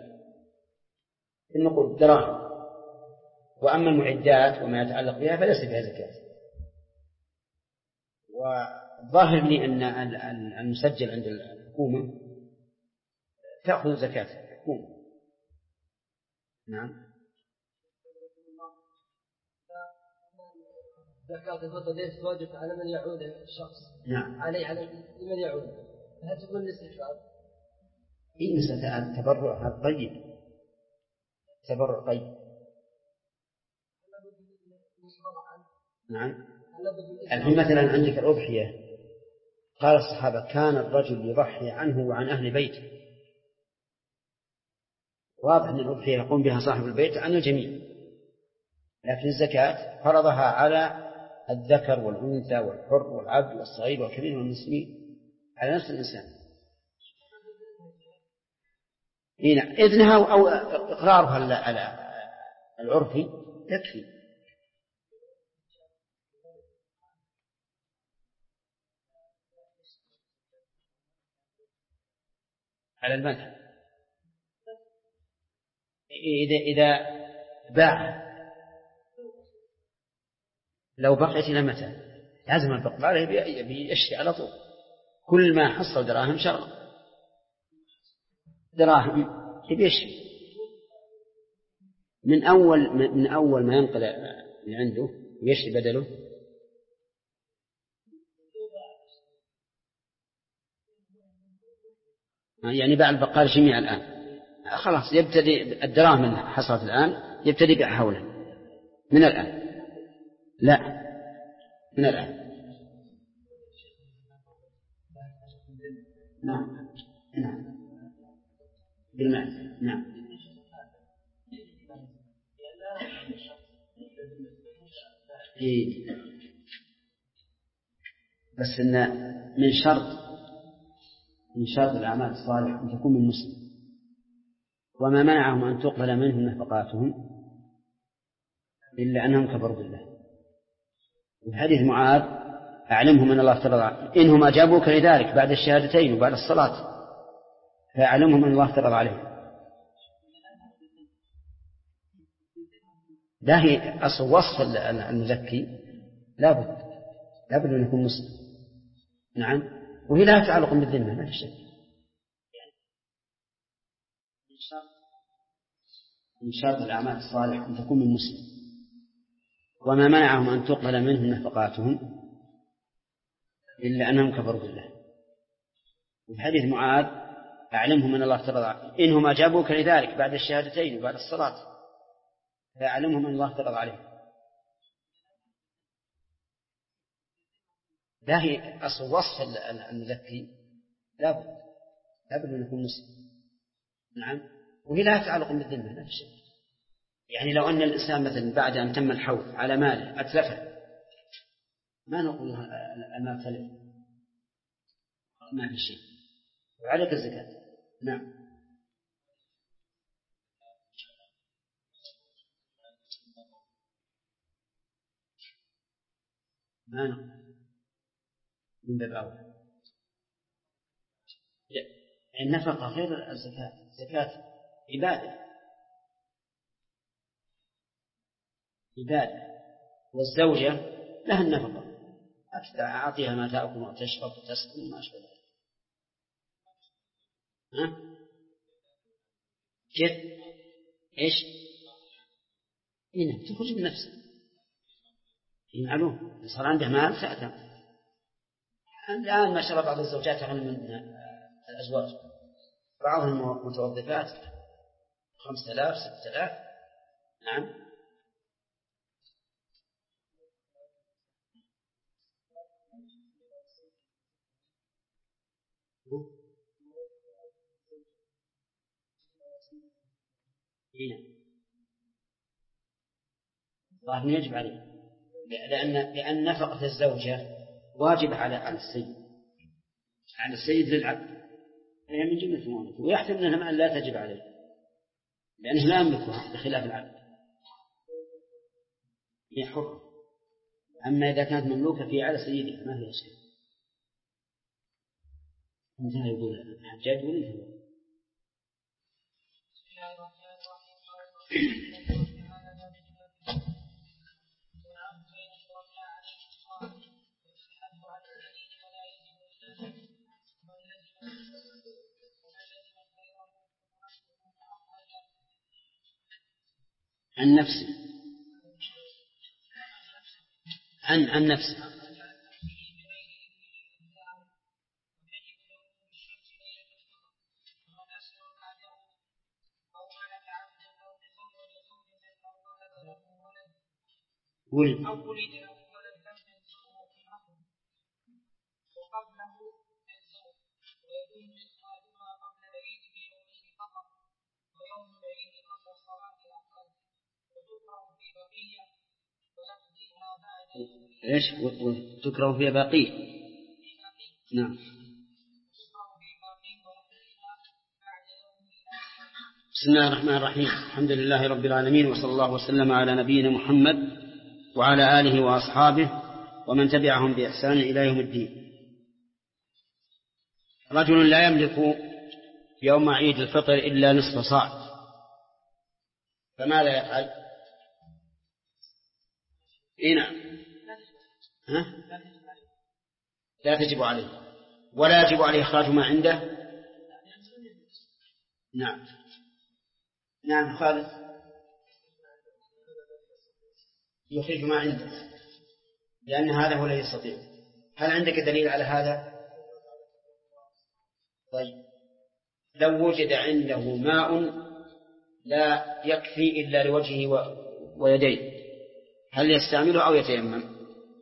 في النقود الدراهم. وأما المعدات وما يتعلق بها فليس فيها زكاة. وظاهر لي أن المسجل عند الحكومة تأخذ زكاة الحكومة. نعم. زكاة الفطر ليست واجب على من يعود الشخص. نعم. على لمن يعود. هل تكون الاستحباب؟ إيه مسألة التبرع هذا طيب، تبرع طيب. نعم. الحين مثلا عندك الأضحية، قال الصحابة كان الرجل يضحي عنه وعن أهل بيته. واضح أن الأضحية يقوم بها صاحب البيت عن الجميع، لكن الزكاة فرضها على الذكر والأنثى والحر والعبد والصغير والكبير والمسلمين، على نفس الإنسان. هنا إذنها أو إقرارها على العرفي يكفي. على المذهب إذا باع لو بقيت إلى متى لازم البقاء بيشتري على طول. كل ما حصل دراهم شرع دراهم يشتري من أول ما ينقل اللي عنده ويشتري بدله. يعني باع البقال جميع الآن خلاص يبتدي الدراهم اللي حصلت الآن يبتدي بيع حوله من الآن. لا من الآن. نعم نعم بالمال. نعم بس إن من شرط الأعمال الصالحة أن تكون من مسلم، وما منعهم أن تقبل منهم نفقاتهم إلا أنهم كفروا بالله. وحديث معاذ أعلمهم أن الله افترض إنهم أجابوك لذلك بعد الشهادتين وبعد الصلاة فأعلمهم أن الله افترض عليهم. ده هي أصل وصف المزكي لابد أن يكون مسلم. نعم وهي لها تعلق بالذمة ما في شك. من شرط الأعمال الصالحة أن تكون من مسلم، وما منعهم أن تقبل منهم نفقاتهم إلا أنهم كفروا بالله. وفي حديث معاذ أعلمهم أن الله افترض إنهم أجابوك لذلك بعد الشهادتين وبعد الصلاة فأعلمهم أن الله افترض عليهم. ده هي أصل وصف المزكي لابد أن يكون مسلم. نعم وهي لها تعلق بالذمة لا شيء. يعني لو أن الإنسان مثلا بعد أن تم الحول على ماله أتلفه ما نقول المال تلف ما في شيء وعليك الزكاة. نعم ما نقول من باب أول. النفقة غير الزكاة. الزكاة عبادة والزوجة لها النفقة أعطيها ما تأكل وتشرب وتسكن وما أشبه ذلك. كيف إيش هنا تخرج من نفسه معلوم صار عنده مال سأتم. الآن ما شاء الله بعض الزوجات أغنى من الأزواج، بعضهم متوظفات 5000 6000. نعم ظاهر يجب عليه لأن نفقة الزوجة واجب على السيد للعبد، هي من جملة مؤمنته ويحتمل أنها لا تجب عليه لأنه لا يملكها بخلاف العبد هي حر. أما إذا كانت مملوكة في على سيدها ما هي شيء. انتهى يقول الحجاج وليه عن نفسه عن نفسه. ولد إيش وتكره فيها باقية. نعم بسم الله الرحمن الرحيم. الحمد لله رب العالمين وصلى الله وسلم على نبينا محمد وعلى آله وأصحابه ومن تبعهم بإحسان إلى يوم الدين. رجل لا يملك يوم عيد الفطر إلا نصف صاع فماذا يفعل؟ نعم لا تجب عليه ولا يجب عليه إخراج ما عنده. نعم نعم خالد يخرج ما عنده لأن هذا هو الذي يستطيع. هل عندك دليل على هذا؟ طيب لو وجد عنده ماء لا يكفي إلا لوجهه ويديه هل يستعمله أو يتيمم؟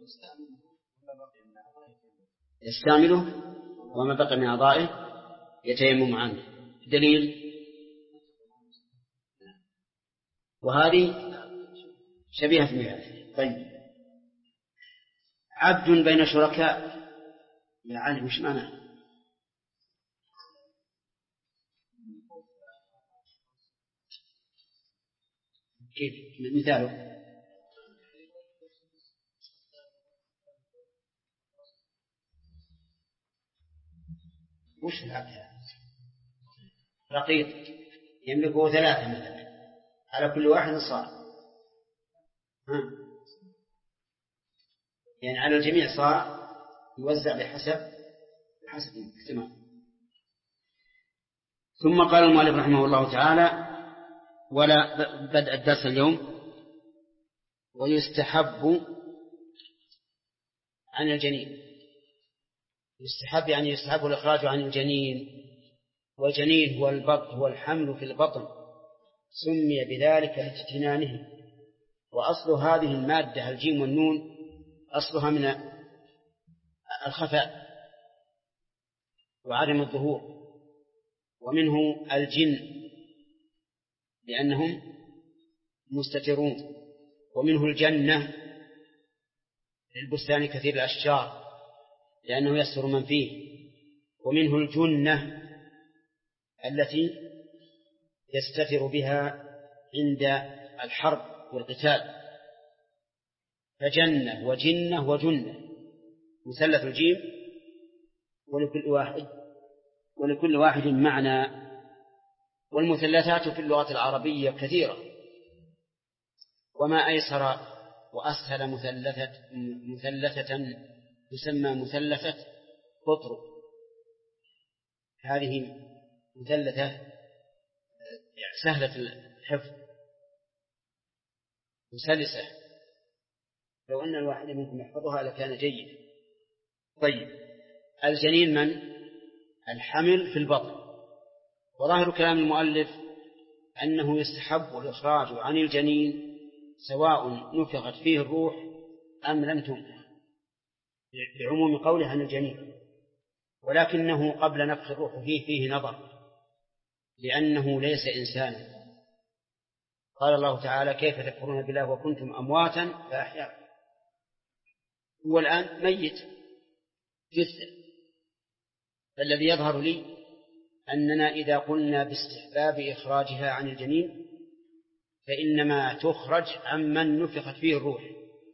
يستعمله وما بقي من أعضائه يتيمم عنه. دليل؟ وهذه شبيهة بهذه. طيب عبد بين شركاء يا علي وش معناه؟ كيف مثاله؟ وش العبد هذا؟ رقيق يملكه 3 مثلا على كل واحد صاع. يعني على الجميع صاع يوزع بحسب الاحتمال. ثم قال المؤلف رحمه الله تعالى ولا بدء الدرس اليوم ويستحب عن الجنين. يستحب يعني يستحب الإخراج عن الجنين، والجنين هو الحمل في البطن سمي بذلك لاجتنانه. وأصل هذه المادة الجيم والنون أصلها من الخفاء وعدم الظهور، ومنه الجن لأنهم مستترون، ومنه الجنة للبستان كثير الأشجار لأنه يستر من فيه، ومنه الجنة التي يستتر بها عند الحرب والقتال. فجنة وجنة وجنة مثلث الجيم، ولكل واحد معنى. والمثلثات في اللغة العربية كثيرة، وما أيسر وأسهل مثلثة تسمى مثلثة قطر. هذه مثلثة سهلة الحفظ وسلسة، لو أن الواحد منكم يحفظها لكان جيد. طيب الجنين من؟ الحمل في البطن. وظاهر كلام المؤلف أنه يستحب الإخراج عن الجنين سواء نفخت فيه الروح أم لم تنفخ، بعموم قوله عن الجنين. ولكنه قبل نفخ الروح فيه نظر، لأنه ليس إنسانا. قال الله تعالى كيف تكفرون بالله وكنتم أمواتا فأحياكم. هو الآن ميت جثة. فالذي يظهر لي أننا إذا قلنا باستحباب إخراجها عن الجنين فإنما تخرج عمن نفخت فيه الروح،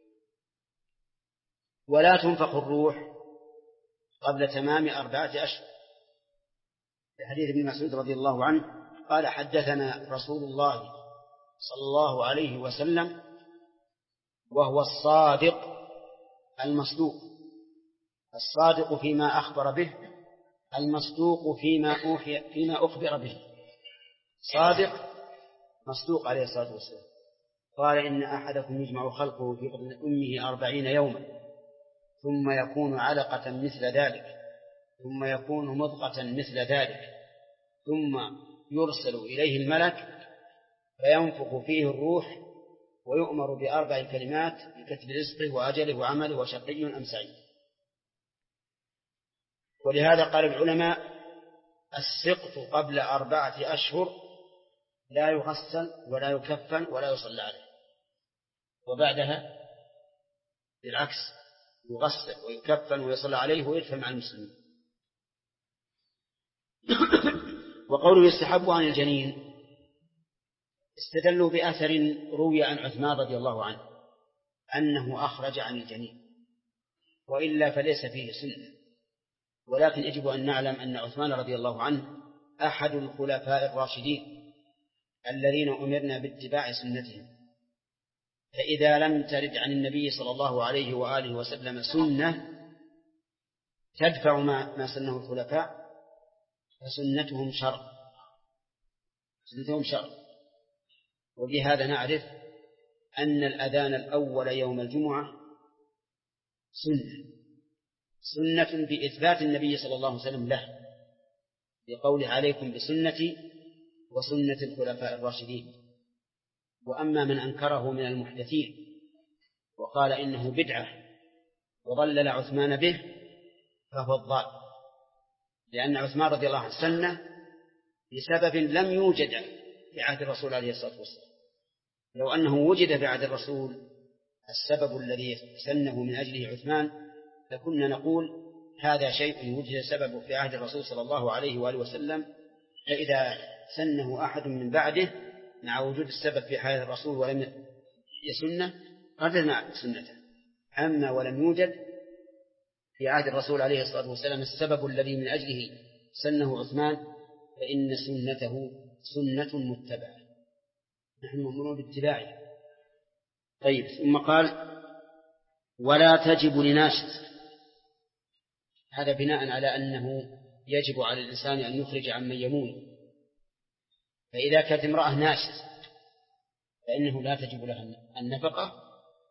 ولا تنفخ الروح قبل تمام 4 أشهر. في حديث ابن مسعود رضي الله عنه قال حدثنا رسول الله صلى الله عليه وسلم وهو الصادق المصدوق، الصادق فيما أخبر به، المصدوق فيما أخبر به. صادق مصدوق عليه الصلاة والسلام. قال إن أحدكم يجمع خلقه في بطن أمه 40 يوما ثم يكون علقة مثل ذلك ثم يكون مضغة مثل ذلك ثم يرسل إليه الملك فينفخ فيه الروح ويؤمر ب4 كلمات بكتب رزقه وأجله وعمله وشقي أم سعيد. ولهذا قال العلماء السقط قبل 4 أشهر لا يغسل ولا يكفن ولا يصلى عليه، وبعدها بالعكس يغسل ويكفن ويصلى عليه ويدفن مع المسلمين. وقوله يستحب عن الجنين استدلوا بأثر روي عن عثمان رضي الله عنه أنه أخرج عن الجنين، وإلا فليس فيه سنة. ولكن يجب أن نعلم أن عثمان رضي الله عنه أحد الخلفاء الراشدين الذين أمرنا باتباع سنتهم، فإذا لم ترد عن النبي صلى الله عليه وآله وسلم سنة تدفع ما سنه الخلفاء فسنتهم شر. وبهذا نعرف أن الأذان الأول يوم الجمعة سنة بإثبات النبي صلى الله عليه وسلم له، بقوله عليكم بسنتي وسنة الخلفاء الراشدين. وأما من أنكره من المحدثين وقال إنه بدعة وضلل عثمان به فهو الضال، لأن عثمان رضي الله عنه سنه لسبب لم يوجد في عهد الرسول عليه الصلاة والسلام. لو أنه وجد في عهد الرسول السبب الذي سنه من أجله عثمان لكنا نقول هذا شيء وجد سببه في عهد الرسول صلى الله عليه وآله وسلم، فإذا سنه أحد من بعده مع وجود السبب في حياة الرسول ولم يسنه رددنا سنته. أما ولم يوجد في عهد الرسول عليه الصلاة والسلام السبب الذي من أجله سنه عثمان فإن سنته سنة متبعة، نحن مأمورون باتباعه. طيب، ثم قال ولا تجب لناشز، هذا بناء على أنه يجب على الإنسان أن يخرج عمن يمون. فإذا كانت امرأة ناشز فإنه لا تجب لها النفقة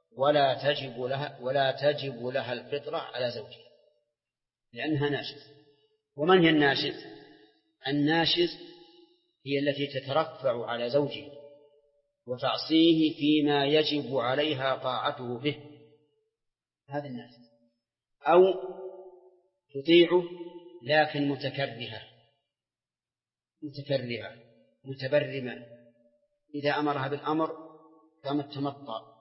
ولا تجب لها الفطرة على زوجها لأنها ناشز. ومن هي الناشز؟ الناشز هي التي تترفع على زوجها وتعصيه فيما يجب عليها طاعته به، هذا الناشز. أو تطيعه لكن متكرهة متبرمة، إذا أمرها بالأمر قامت تمطى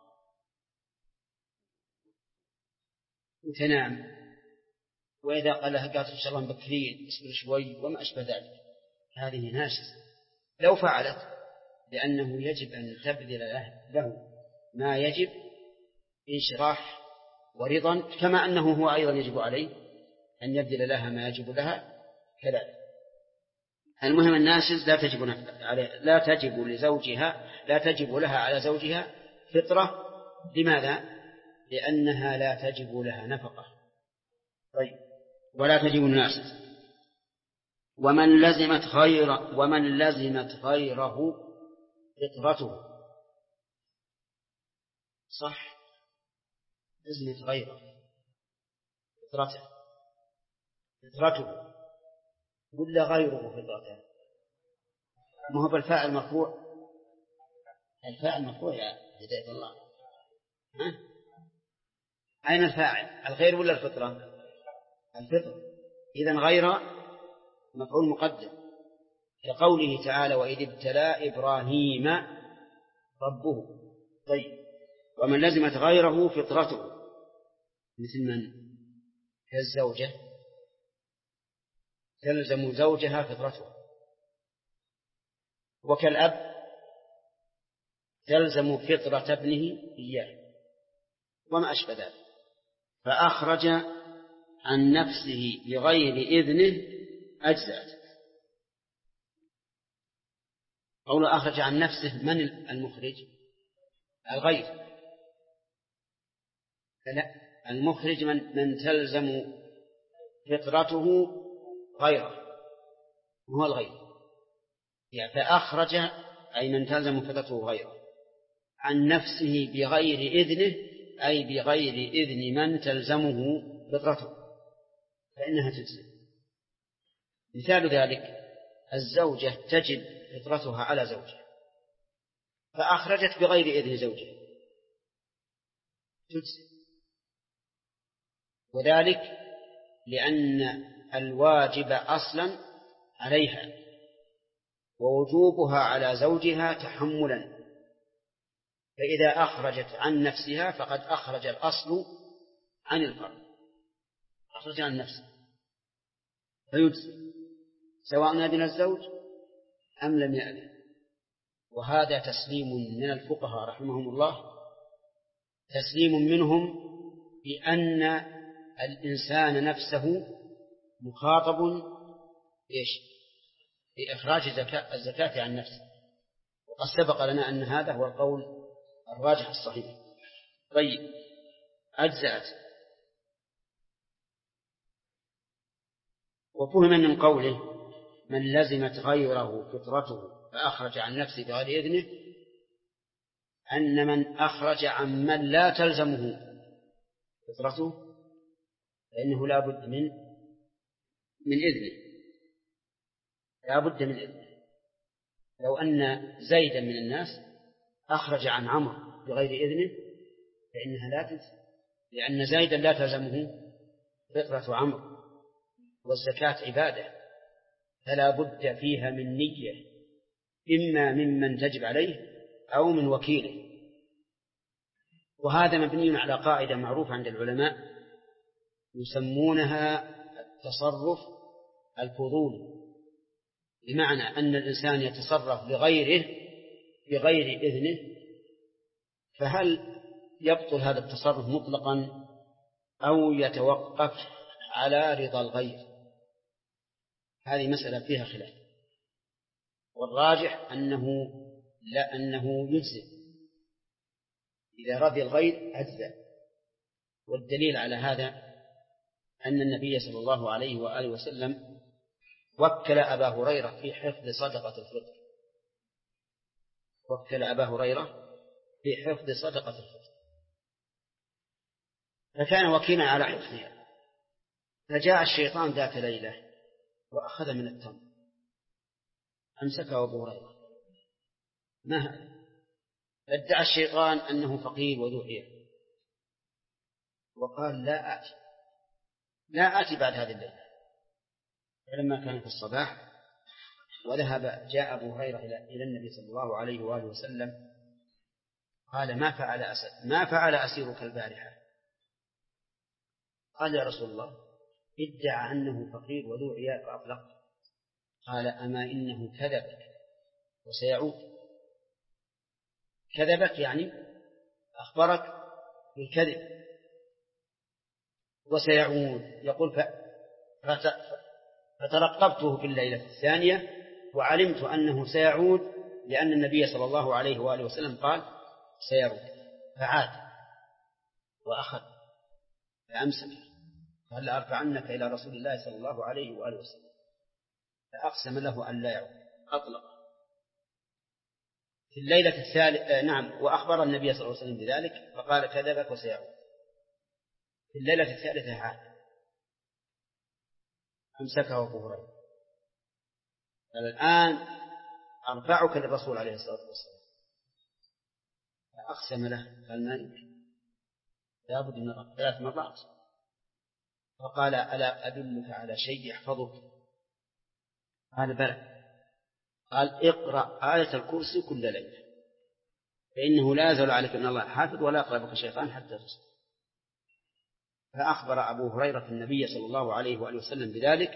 وتنام، وإذا قال لها قالت إن شاء الله بكرين اصبر شوي وما أشبه ذلك، هذه ناشز. لو فعلت لأنه يجب أن تبذل له ما يجب انشراح ورضا، كما أنه هو أيضا يجب عليه أن يبذل لها ما يجب لها كذلك. المهم الناشز لا تجب لها على زوجها فطرة. لماذا؟ لأنها لا تجب لها نفقة. طيب، ولا تجب الناشز. ومن لزمت غيره فطرته، صح، لزمت غيره فطرته ولا غيره فطرته؟ ما هو بالفاعل المرفوع؟ الفاعل مرفوع يا هداية الله. أين الفاعل؟ الغير ولا الفطرة؟ الفطرة. إذن غير مفعول مقدم، كقوله تعالى وإذ ابتلى إبراهيم ربه. طيب، ومن لزمت غيره فطرته مثل من؟ كالزوجة تلزم زوجها فطرته، وكالأب تلزم فطرة ابنه إياه، وما أشبه ذلك. فأخرج عن نفسه بغير إذنه أجزأت. قول أخرج عن نفسه، من المخرج؟ الغير. فلا، المخرج من تلزم فطرته غيره، هو الغير. يعني فأخرج أي من تلزم فطرته غيره عن نفسه بغير إذنه، أي بغير إذن من تلزمه فطرته، فإنها تجزئ. مثال ذلك الزوجة تجب فطرتها على زوجها فأخرجت بغير إذن زوجها تجزئ، وذلك لأن الواجب أصلا عليها ووجوبها على زوجها تحملا، فإذا أخرجت عن نفسها فقد أخرج الأصل عن الفرد، أخرج عن نفسه فيجزئ سواء أذن الزوج أم لم يأذن. وهذا تسليم من الفقهاء رحمهم الله، تسليم منهم بأن الإنسان نفسه مخاطب بإخراج الزكاة عن نفسه، وقد سبق لنا أن هذا هو القول الراجح الصحيح. طيب، أجزأت. وفهم من قوله من لزمت غيره فطرته فأخرج عن نفسه بغير إذنه أن من أخرج عن من لا تلزمه فطرته فإنه لا بد من إذنه، لا بد من إذنه. لو أن زيدا من الناس أخرج عن عمرو بغير إذنه فإنها لا تلزم، لأن زيدا لا تلزمه فطرة عمرو، والزكاة عبادة فلا بد فيها من نية، إما ممن تجب عليه أو من وكيله. وهذا مبني على قاعدة معروفة عند العلماء يسمونها التصرف الفضولي، بمعنى أن الإنسان يتصرف لغيره بغير إذنه، فهل يبطل هذا التصرف مطلقا أو يتوقف على رضا الغير؟ هذه مسألة فيها خلاف، والراجح أنه يجزئ إذا رضي الغير أجزأ. والدليل على هذا أن النبي صلى الله عليه وآله وسلم وكل أبا هريرة في حفظ صدقة الفطر، وكل أبا هريرة في حفظ صدقة الفطر، فكان وكيلا على حفظها. فجاء الشيطان ذات ليلة وأخذ من التمر، أمسكه أبو هريرة، ما هذا؟ فادعى الشيطان أنه فقير وذو حيل، وقال لا آتي بعد هذه الليلة. فلما كان في الصباح وذهب جاء أبو هريرة إلى النبي صلى الله عليه وآله وسلم قال ما فعل أسيرك البارحة؟ قال يا رسول الله ادعى أنه فقير وذو عيال فأطلقت. قال أما إنه كذبك وسيعود. كذبك يعني أخبرك بالكذب، وسيعود. يقول فترقبته في الليلة الثانية وعلمت أنه سيعود، لأن النبي صلى الله عليه وآله وسلم قال سيعود، فعاد وأخذ فأمسك، قال لأرفعنك إلى رسول الله صلى الله عليه وآله وسلم، فأقسم له أن لا يعود، أطلق. في الليلة الثالثة وأخبر النبي صلى الله عليه وسلم بذلك فقال كذبك وسيعود. في الليلة الثالثة عاد، أمسكه أبو هريرة، قال الآن أرفعك للرسول عليه الصلاة والسلام، فأقسم له، قال ما يمكن، لابد من 3 مرات. فقال ألا أدلك على شيء يحفظك؟ قال بلى. قال اقرأ آية الكرسي كل ليلة، فإنه لا يزال عليك من الله حافظ ولا يقربك شيطان حتى تصبح. فأخبر أبو هريرة النبي صلى الله عليه وآله وسلم بذلك،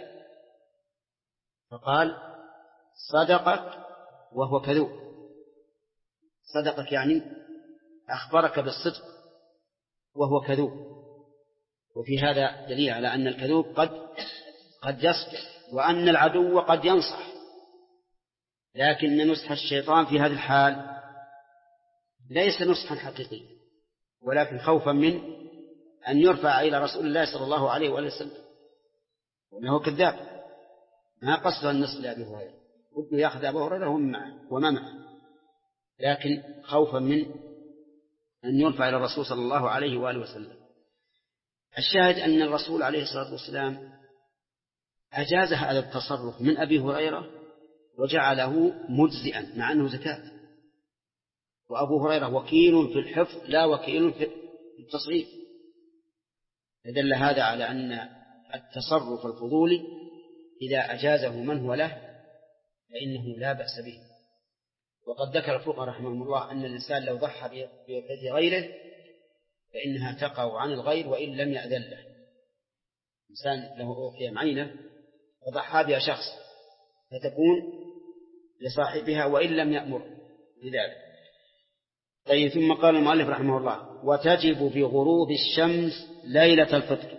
فقال صدقك وهو كذوب. صدقك يعني أخبرك بالصدق وهو كذوب. وفي هذا دليل على أن الكذوب قد يصدق، وأن العدو قد ينصح، لكن نصح الشيطان في هذا الحال ليس نصحا حقيقيا، ولكن خوفا من أن يرفع إلى رسول الله صلى الله عليه وآله وسلم وأنه كذاب. ما قصد النصح لأبي هريرة، وده يأخذ أبو هريرة وما معه، لكن خوفا من أن يرفع إلى الرسول صلى الله عليه وآله وسلم. الشاهد أن الرسول عليه الصلاة والسلام أجاز هذا التصرف من أبي هريرة وجعله مجزئا مع أنه زكاة، وأبو هريرة وكيل في الحفظ لا وكيل في التصريف. فدل هذا على أن التصرف الفضولي إذا أجازه من هو له فإنه لا بأس به. وقد ذكر الفقهاء رحمهم الله أن الإنسان لو ضحى بيد غيره فإنها تقع عن الغير وإن لم يأذن له. إنسان له أوقية معينة وضحى بها شخص فتكون لصاحبها وإن لم يأمر بذلك. طيب، ثم قال المؤلف رحمه الله وتجب بغروب الشمس ليلة الفطر.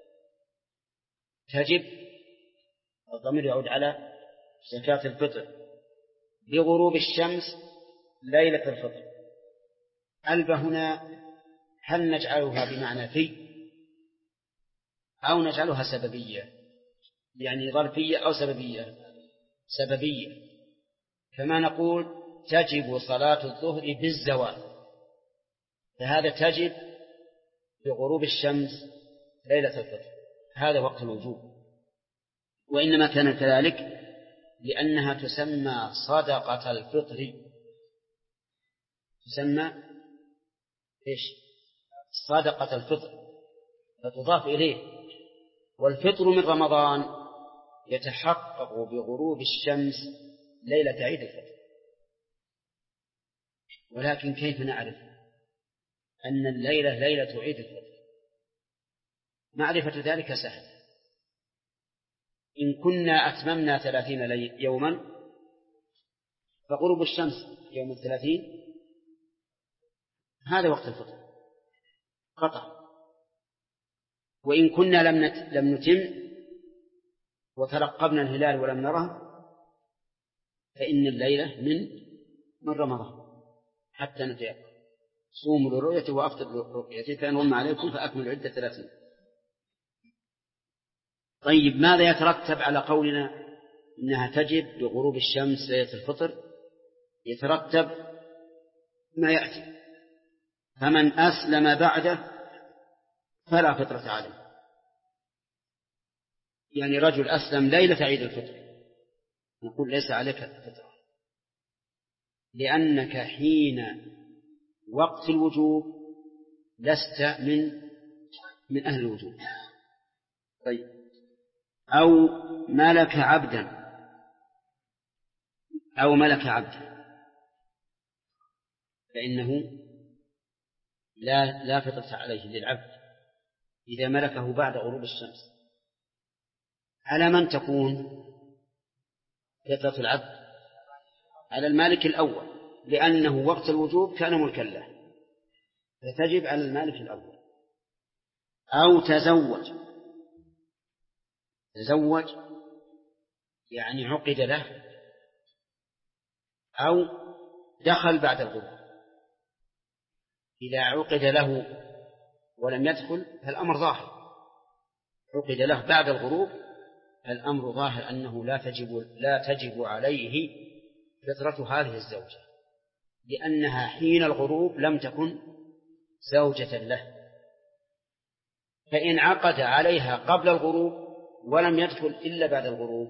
تجب، الضمير يعود على زكاة الفطر، بغروب الشمس ليلة الفطر. البه هنا هل نجعلها بمعنى في أو نجعلها سببية؟ يعني ظرفية أو سببية؟ سببية. كما نقول تجب صلاة الظهر بالزوال، فهذا تجب بغروب الشمس ليلة الفطر، هذا وقت الوجوب. وإنما كان كذلك لأنها تسمى صدقة الفطر، تسمى إيش؟ صدقة الفطر، فتضاف إليه. والفطر من رمضان يتحقق بغروب الشمس ليلة عيد الفطر. ولكن كيف نعرف أن الليلة ليلة عيد الفطر؟ معرفة ذلك سهل. إن كنا أتممنا 30 يوما فغروب الشمس يوم 30 هذا وقت الفطر قطع. وإن كنا لم نتم وترقبنا الهلال ولم نره فإن الليلة من رمضان حتى نتيقن. صوموا لرؤيته وأفطروا لرؤيته فإن غم عليكم فأكملوا عدة 30. طيب ماذا يترتب على قولنا إنها تجب بغروب الشمس ليلة الفطر؟ يترتب ما يأتي: فمن أسلم بعده فلا فطرة عليه. يعني رجل أسلم ليلة عيد الفطر نقول ليس عليك فطرة، لأنك حين وقت الوجوب لست من أهل الوجوب. طيب أو ملك عبدا فإنه لا فطرة عليه للعبد إذا ملكه بعد غروب الشمس. على من تكون فطرة العبد؟ على المالك الأول، لأنه وقت الوجوب كان ملكا له فتجب على المالك الأول. أو تزوج يعني عقد له، أو دخل بعد الغروب. إذا عقد له ولم يدخل فالأمر ظاهر، عقد له بعد الغروب فالأمر ظاهر أنه لا تجب عليه فطرة هذه الزوجة، لأنها حين الغروب لم تكن زوجة له. فإن عقد عليها قبل الغروب ولم يدخل إلا بعد الغروب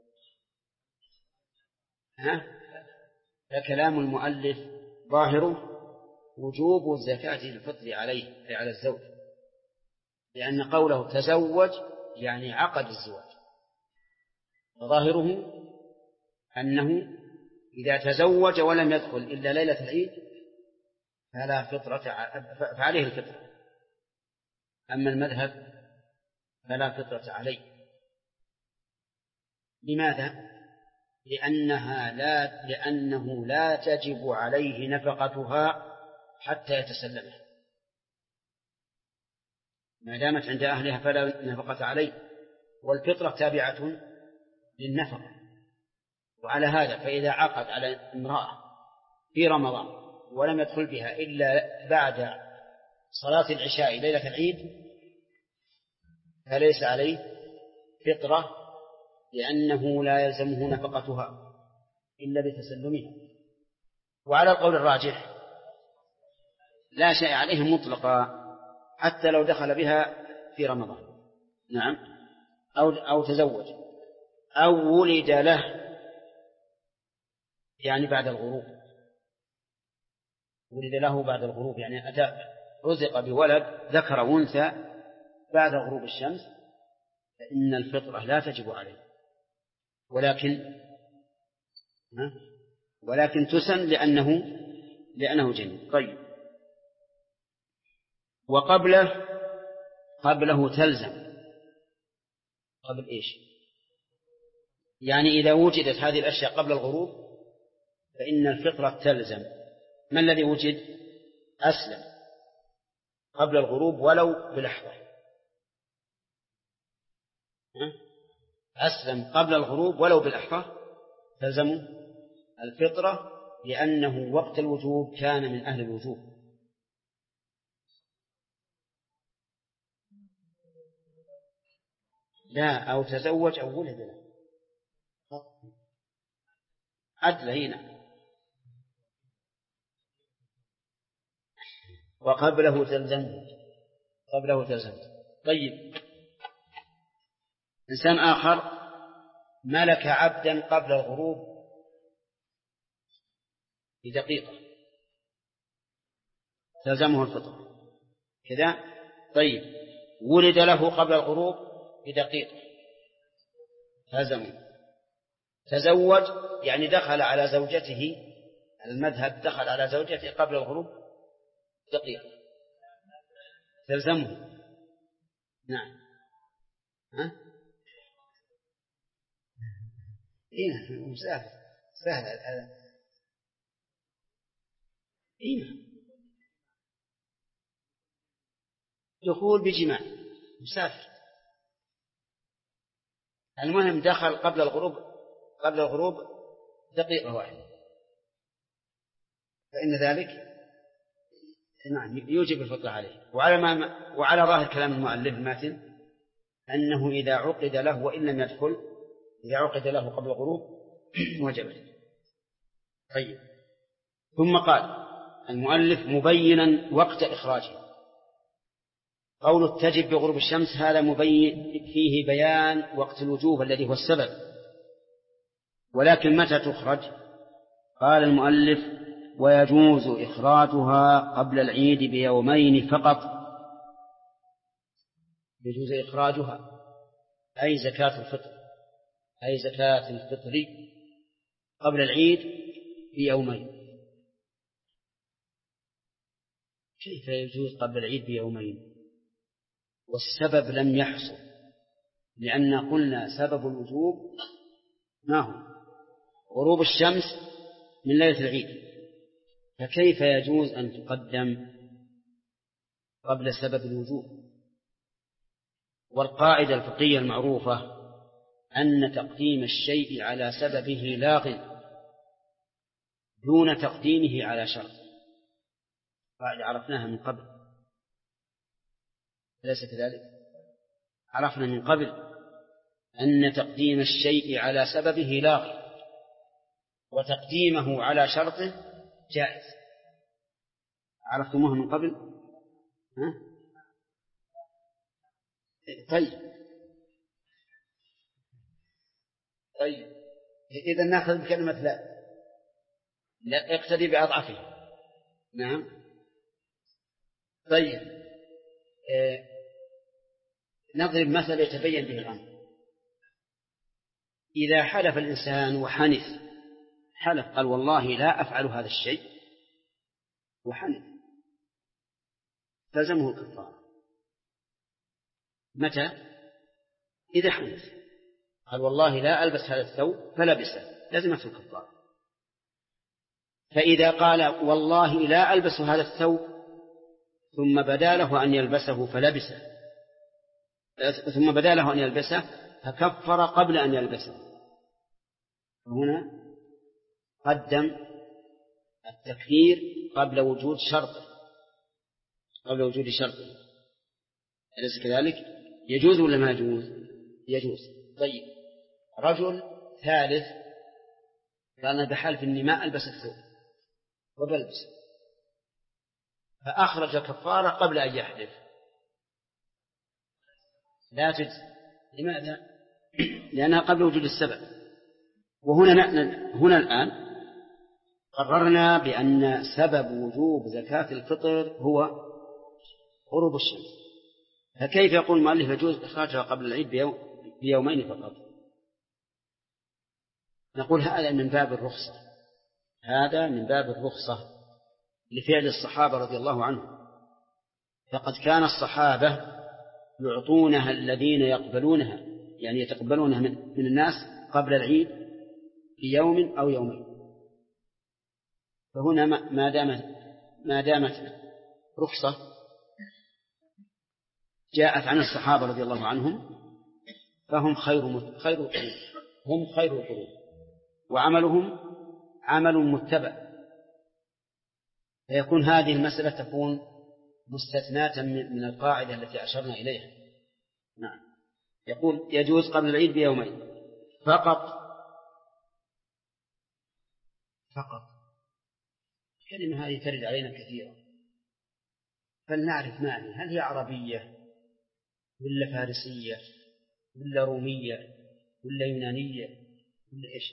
فكلام المؤلف ظاهره وجوب زكاة الفطر عليه أي على الزوج، لأن قوله تزوج يعني عقد الزواج، وظاهره أنه إذا تزوج ولم يدخل إلا ليلة العيد فعليه الفطرة. أما المذهب فلا فطرة عليه. لماذا؟ لأنه لا تجب عليه نفقتها حتى يتسلمها، ما دامت عند أهلها فلا نفقة عليه، والفطرة تابعة للنفقة. وعلى هذا فإذا عقد على امرأة في رمضان ولم يدخل بها إلا بعد صلاة العشاء ليلة العيد فليس عليه فطرة، لأنه لا يلزمه نفقتها إلا بتسلمها. وعلى القول الراجح لا شيء عليه مطلقا حتى لو دخل بها في رمضان. نعم. أو تزوج أو ولد له يعني بعد الغروب، ولد له بعد الغروب يعني رزق بولد ذكر وأنثى بعد غروب الشمس فإن الفطرة لا تجب عليه، ولكن تسن لأنه جنين. طيب قبله تلزم. قبل إيش؟ يعني إذا وجدت هذه الأشياء قبل الغروب فإن الفطرة تلزم. ما الذي وجد؟ أسلم قبل الغروب ولو بلحظة، أسلم قبل الغروب ولو بلحظة تلزم الفطرة، لأنه وقت الوجوب كان من أهل الوجوب. لا، أو تزوج أو ولد له عدل هنا. وقبله تلزمت. طيب، إنسان آخر ملك عبدا قبل الغروب بدقيقة تلزمه الفطر كذا. طيب، ولد له قبل الغروب بدقيقة تلزمه. تزوج يعني دخل على زوجته، المذهب دخل على زوجته قبل الغروب دقيقة تلزمه. نعم. إيه مسافر سهل هذا. إيه دخول بجماع مسافر. المهم دخل قبل الغروب دقيقة واحدة، فإن ذلك نعم يوجب الفطر عليه. وعلى ظاهر كلام المؤلف الماتن أنه إذا عقد له وإن لم يدخل، إذا عقد له قبل الغروب وجبت. طيب، ثم قال المؤلف مبينا وقت إخراجه. قول تجب بغروب الشمس هذا مبين فيه بيان وقت الوجوب الذي هو السبب، ولكن متى تخرج؟ قال المؤلف ويجوز إخراجها قبل العيد بيومين فقط. يجوز إخراجها أي زكاة الفطر قبل العيد بيومين. كيف يجوز قبل العيد بيومين والسبب لم يحصل؟ لأن قلنا سبب الوجوب ما هو؟ غروب الشمس من ليلة العيد، فكيف يجوز أن تقدم قبل سبب الوجوب؟ والقاعدة الفقهية المعروفة أن تقديم الشيء على سببه لاغ دون تقديمه على شرط. قاعدة عرفناها من قبل، أليس كذلك؟ عرفنا من قبل أن تقديم الشيء على سببه لاغ وتقديمه على شرطه جائز. عرفتموه من قبل؟ طيب إذا نأخذ بكلمة لا اقتدي بأضعفه. نعم. طيب، نضرب مثل يتبين به الأمر. إذا حلف الإنسان وحنث، حلف قال والله لا أفعل هذا الشيء وحنث، تلزمه الكفارة. متى؟ إذا حنث قال والله لا ألبس هذا الثوب فلبسه، لازمته الكفارة. فإذا قال والله لا ألبس هذا الثوب ثم بدا له أن يلبسه فلبسه، ثم بدا له أن يلبسه فكفر قبل أن يلبسه، هنا قدم التكفير قبل وجود شرطه، أليس كذلك؟ يجوز ولا ما يجوز؟ يجوز. طيب، رجل ثالث قال بحلف إني ما ألبس الثوب وبلبس، فأخرج كفارة قبل أن يحلف، لا تجزي. لماذا؟ لأنها قبل وجود السبب. وهنا الآن قررنا بأن سبب وجوب زكاة الفطر هو غروب الشمس، فكيف يقول المؤلف يجوز إخراجها قبل العيد بيومين فقط؟ نقول هذا من باب الرخصة، لفعل الصحابة رضي الله عنهم. فقد كان الصحابة يعطونها الذين يقبلونها، يعني يتقبلونها من الناس قبل العيد بيوم أو يومين. فهنا ما دامت رخصة جاءت عن الصحابة رضي الله عنهم فهم خير القرون، وعملهم عمل متبع، فيكون هذه المسألة تكون مستثناة من القاعدة التي أشرنا إليها. نعم. يقول يجوز قبل العيد بيومين فقط. الكلمة هذه ترد علينا كثيرا، فلنعرف معنى، هل هي عربية ولا فارسية ولا رومية ولا يونانية ولا إيش؟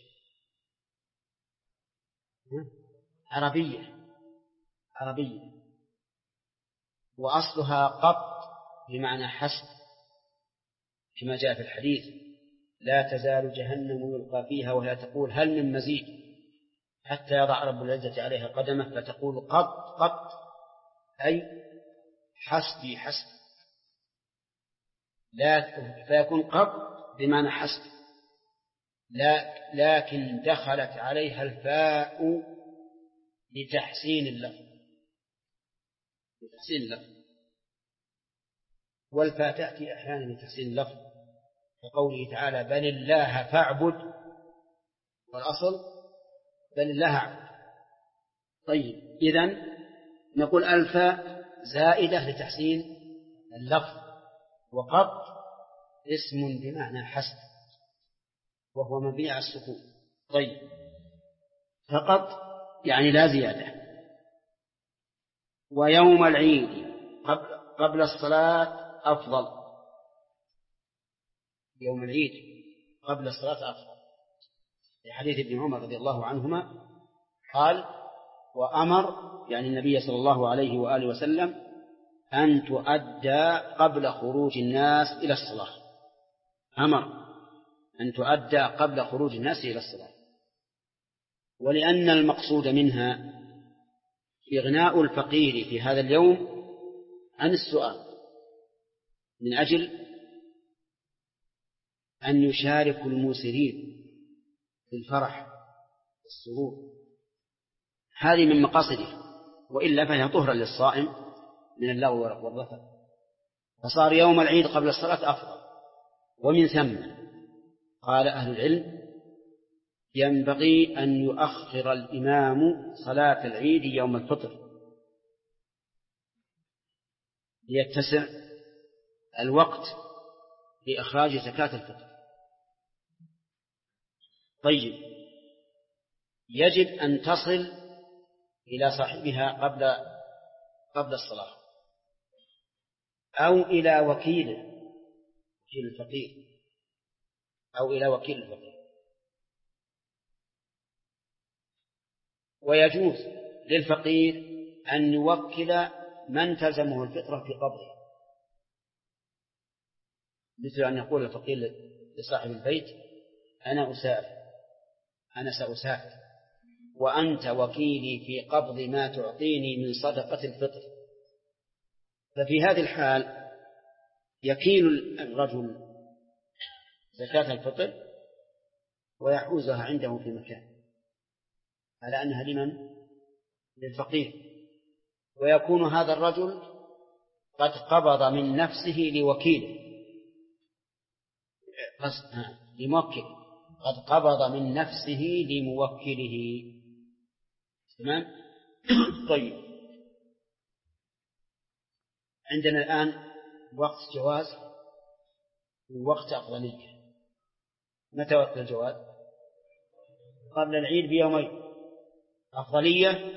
عربية، وأصلها قط بمعنى حسب، كما جاء في الحديث: لا تزال جهنم يلقى فيها وهي تقول هل من مزيد، حتى يضع رب العزة عليها قدمه فتقول قط، أي حسبي. لا فيكون قط بمعنى حسب، لكن دخلت عليها الفاء لتحسين اللفظ، والفاء تأتي أحيانا لتحسين اللفظ، كقوله تعالى: بل الله فاعبد، والأصل بل الله اعبد. طيب، إذن نقول الفاء زائدة لتحسين اللفظ، وقط اسم بمعنى حسب وهو مبني على السكون. طيب، فقط يعني لا زيادة. ويوم العيد قبل الصلاة أفضل، يوم العيد قبل الصلاة أفضل، في حديث ابن عمر رضي الله عنهما قال: وأمر يعني النبي صلى الله عليه وآله وسلم أن تؤدى قبل خروج الناس إلى الصلاة، أمر أن تؤدى قبل خروج الناس إلى الصلاة، ولأن المقصود منها إغناء الفقير في هذا اليوم عن السؤال، من أجل أن يشارك الموسرين في الفرح والسرور، هذه من مقاصده، وإلا فهي طهرا للصائم من اللغو والرفث، فصار يوم العيد قبل الصلاة أفضل. ومن ثم قال أهل العلم: ينبغي أن يؤخر الإمام صلاة العيد يوم الفطر ليتسع الوقت لإخراج زكاة الفطر. طيب، يجب أن تصل إلى صاحبها قبل الصلاة، أو إلى وكيل الفقير، ويجوز للفقير أن يوكل من تلزمه الفطرة في قبضه، مثل أن يقول الفقير لصاحب البيت: أنا سأسافر وأنت وكيلي في قبض ما تعطيني من صدقة الفطر. ففي هذه الحال يكيل الرجل زكاة الفطر ويحوزها عنده في مكان، على أنها للفقير، ويكون هذا الرجل قد قبض من نفسه لوكيله، قد قبض من نفسه لموكله. تمام؟ طيب، عندنا الآن وقت جواز ووقت أفضلية. متى وقت الجواز؟ قبل العيد بيومين. أفضلية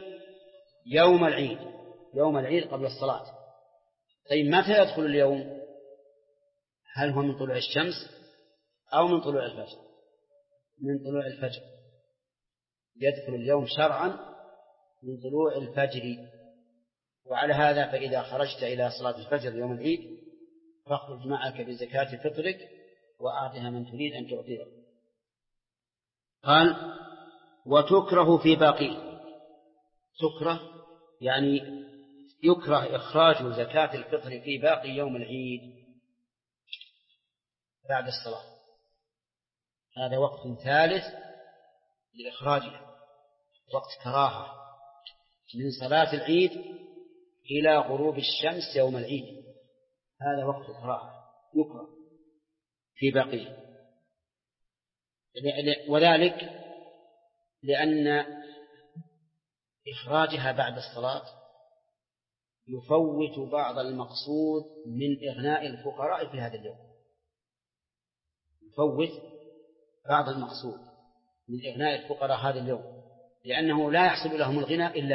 يوم العيد قبل الصلاة. طيب، متى يدخل اليوم؟ هل هو من طلوع الشمس أو من طلوع الفجر؟ من طلوع الفجر. يدخل اليوم شرعا من طلوع الفجر. وعلى هذا فإذا خرجت إلى صلاة الفجر يوم العيد فاخرج معك بزكاة فطرك وأعطها من تريد أن تعطيه. قال: وتكره في باقي. تكره يعني يكره إخراج زكاة الفطر في باقي يوم العيد بعد الصلاة. هذا وقت ثالث لإخراجها، وقت كراهة من صلاة العيد إلى غروب الشمس يوم العيد، هذا وقت كراهة يكره في باقيه، وذلك لأن إخراجها بعد الصلاة يفوت بعض المقصود من إغناء الفقراء في هذا اليوم. يفوت بعض المقصود من إغناء الفقراء هذا اليوم، لأنه لا يحصل لهم الغنى إلا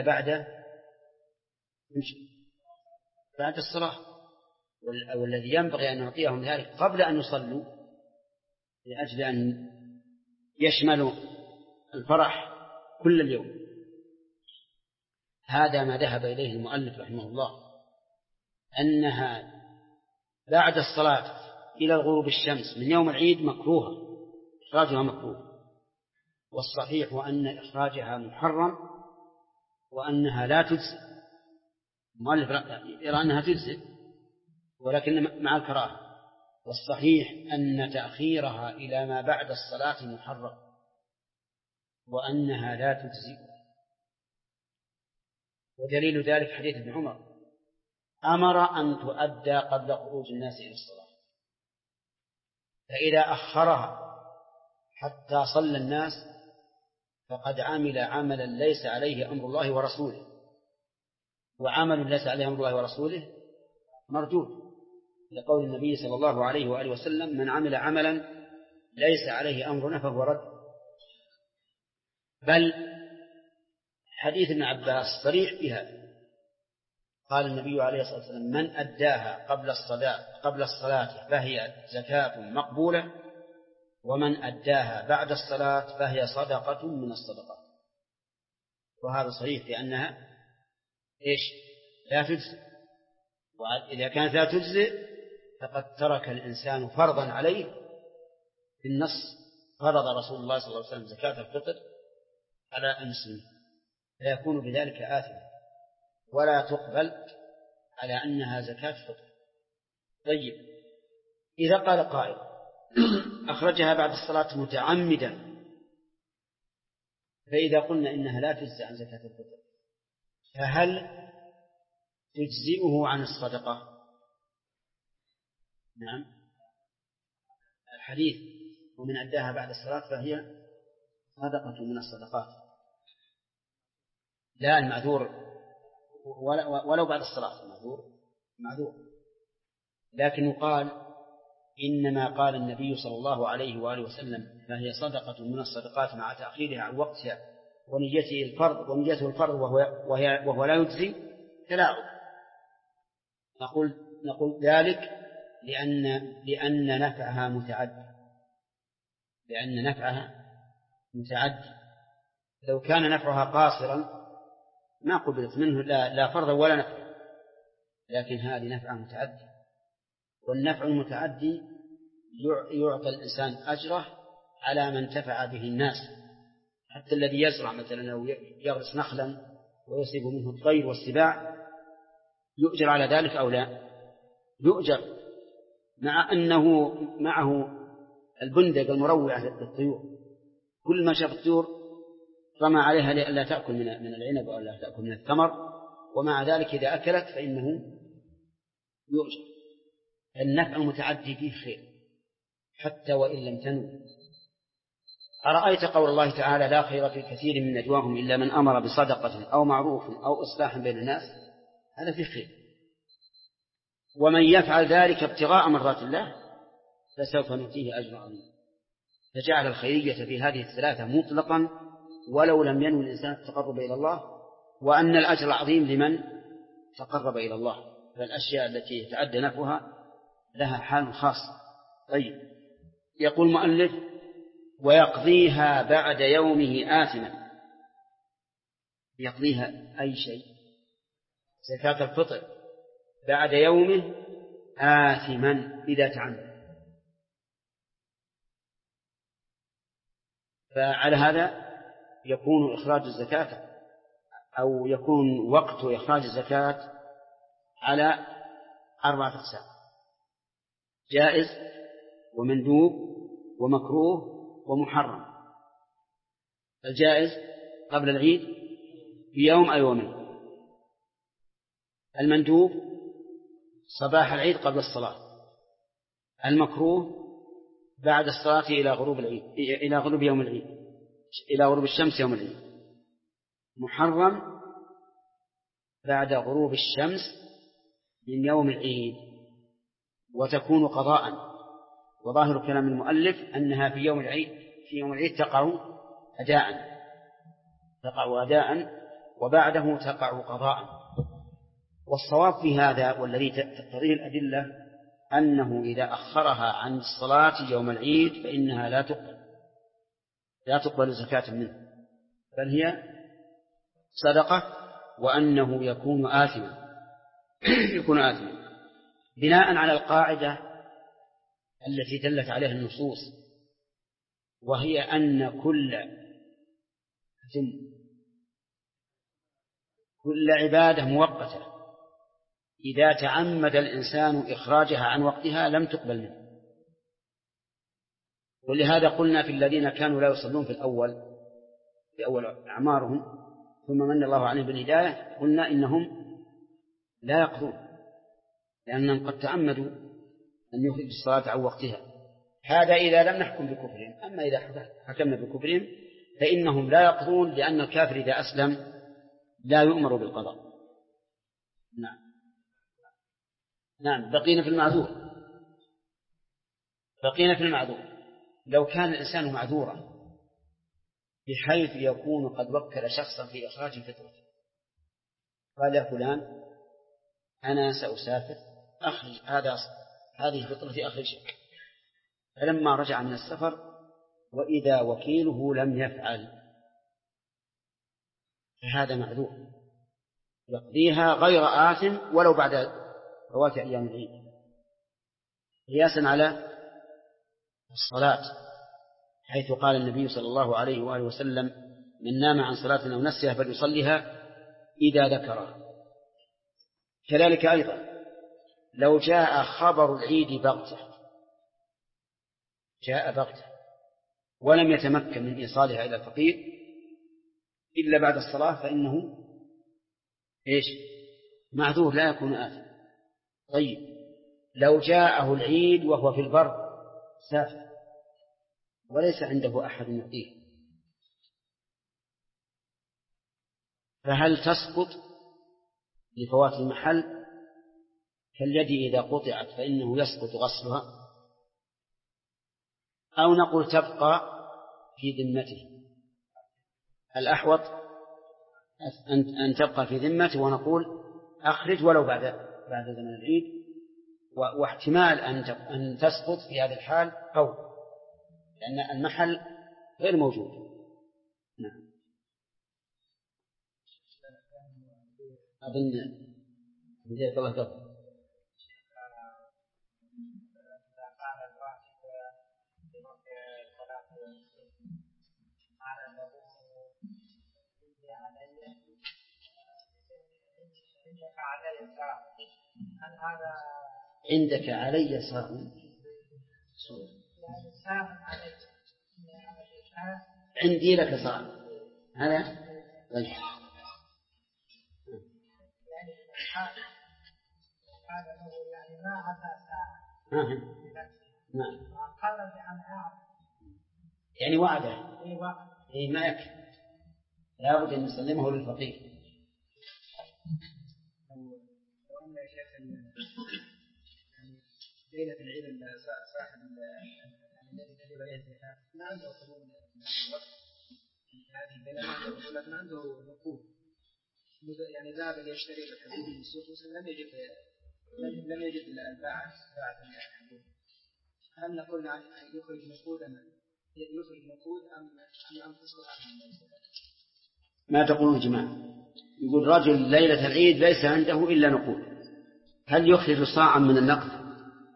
بعد الصلاة، والذي ينبغي أن نعطيهم ذلك قبل أن يصلوا لأجل أن يشملوا الفرح كل اليوم. هذا ما ذهب إليه المؤلف رحمه الله، أنها بعد الصلاة إلى الغروب الشمس من يوم العيد مكروهة، إخراجها مكروه، والصحيح أن إخراجها محرم وأنها لا تجزئ. المؤلف يرى أنها تجزئ ولكن مع الكراهة، والصحيح أن تأخيرها إلى ما بعد الصلاة محرم وأنها لا تجزئ. ودليل ذلك حديث ابن عمر أمر أن تؤدى قبل خروج الناس إلى الصلاة، فإذا أخرها حتى صلى الناس فقد عمل عملا ليس عليه أمر الله ورسوله، وعمل ليس عليه أمر الله ورسوله مردود، لقول النبي صلى الله عليه وآله وسلم: من عمل عملا ليس عليه أمرنا فهو رد. بل حديث ابن عباس صريح بها، قال النبي عليه الصلاة والسلام: من أداها قبل الصلاة فهي زكاة مقبولة، ومن أداها بعد الصلاة فهي صدقة من الصدقات. وهذا صحيح لأنها لا تجزئ، وإذا كانت لا تجزئ فقد ترك الإنسان فرضا عليه بالنص. فرض رسول الله صلى الله عليه وسلم زكاة الفطر على المسلمين، فيكون بذلك آثما ولا تقبل على أنها زكاة فطر. طيب، إذا قال قائل: أخرجها بعد الصلاة متعمدا، فإذا قلنا إنها لا تجزئ عن زكاة الفطر فهل تجزئه عن الصدقة؟ نعم، الحديث: ومن أداها بعد الصلاة فهي صدقة من الصدقات، لا المعذور ولو بعد الصلاة معذور. لكن يقال: إنما قال النبي صلى الله عليه وآله وسلم فهي صدقة من الصدقات مع تأخيرها عن وقتها ونيته الفرض وهو لا يجزي تلاعب. نقول ذلك لأن نفعها متعدي. لو كان نفعها قاصرا ما قبلت منه لا فرضا ولا نفع، لكن هذه نفعها متعدي، والنفع المتعدي يعطى الإنسان أجره على ما انتفع به الناس. حتى الذي يزرع مثلا أو يغرس نخلا ويصيب منه الطير والسباع يؤجر على ذلك أو لا؟ يؤجر، مع أنه معه البندق المروعة للطيور، كل ما شاف الطيور رمى عليها لئلا تأكل من العنب أو لا تأكل من الثمر، ومع ذلك إذا أكلت فإنه يؤجر. النفع المتعدي فيه خير حتى وإن لم تنو. أرأيت قول الله تعالى: لا خير في كثير من نجواهم إلا من أمر بصدقة أو معروف أو إصلاح بين الناس، هذا فيه خير. ومن يفعل ذلك ابتغاء مرضات الله فسوف نؤتيه أجرا عظيما. فجعل الخيرية في هذه الثلاثة مطلقا ولو لم ينوي الإنسان التقرب إلى الله، وأن الأجر العظيم لمن تقرب إلى الله. فالأشياء التي يتعدى نفعها لها حال خاص. طيب، يقول المؤلف: ويقضيها بعد يومه آثما. يقضيها أي شيء، زكاة الفطر بعد يومه آثما إذا تعمد. فعلى هذا يكون إخراج الزكاة أو يكون وقت إخراج الزكاة على 4 أقسام: جائز ومندوب ومكروه ومحرم. الجائز قبل العيد بيوم أو يومين، المندوب صباح العيد قبل الصلاة، المكروه بعد الصلاة إلى غروب العيد، إلى غروب يوم العيد، إلى غروب الشمس يوم العيد، محرم بعد غروب الشمس من يوم العيد، وتكون قضاء وظاهر كلام المؤلف أنها في يوم العيد تقع أداء وبعده تقع قضاء. والصواب في هذا والذي تقتضيه الأدلة أنه إذا أخرها عن الصلاة يوم العيد فإنها لا تقبل زكاة منه، بل هي صدقة، وأنه يكون آثما بناء على القاعدة التي دلت عليها النصوص، وهي أن كل عبادة مؤقتة إذا تعمد الإنسان إخراجها عن وقتها لم تقبل منه. ولهذا قلنا في الذين كانوا لا يصلون في أول أعمارهم ثم من الله عليهم بالهداية، قلنا إنهم لا يقضون لأنهم قد تعمدوا أن يخرج الصلاة عن وقتها. هذا إذا لم نحكم بكفرهم. أما إذا حكمنا بكفرهم فإنهم لا يقضون، لأن الكافر إذا أسلم لا يؤمر بالقضاء. نعم. بقينا في المعذور. لو كان الإنسان معذورا بحيث يكون قد وكل شخصا في إخراج الفطرة، قال يا فلان أنا سأسافر أخرج هذه فطرتي أخرجك، فلما رجع من السفر وإذا وكيله لم يفعل فهذا معذور يقضيها غير آثم ولو بعد فوات أيام العيد، قياسا على الصلاة، حيث قال النبي صلى الله عليه وآله وسلم من نام عن صلاة أو نسيها فليصليها إذا ذكرها. كذلك أيضا لو جاء خبر العيد بغتة ولم يتمكن من إيصالها إلى الفقير إلا بعد الصلاة فإنه معذور لا يكون آثم. طيب لو جاءه العيد وهو في البر سافر وليس عنده أحد يعطيه، فهل تسقط لفوات المحل كاليد إذا قطعت فإنه يسقط غسلها، أو نقول تبقى في ذمته؟ الأحوط أن تبقى في ذمته ونقول أخرج ولو بعد زمن العيد، واحتمال أن تسقط في هذا الحال لأن المحل غير موجود. نعم. أظن بداية الله قبل عندك علي صاع عندي لك صاع هذا طيب. نعم. يعني وعده ما يكفي، لا بد أن نسلمه للفقير. ليلة العيد صاحب الذي تجب عليه الزكاة ما عنده قبول هذه الليلة، ما عنده نقود، يعني ذهب ليشتري بالحبوب من السوق لم يجد الباعة الحبوب. هل نقول يخرج نقود أم تسقط عنه الزكاة؟ ما تقولون جماعة؟ يقول رجل ليلة العيد ليس عنده إلا نقود، هل يخرج صاعا من النقد؟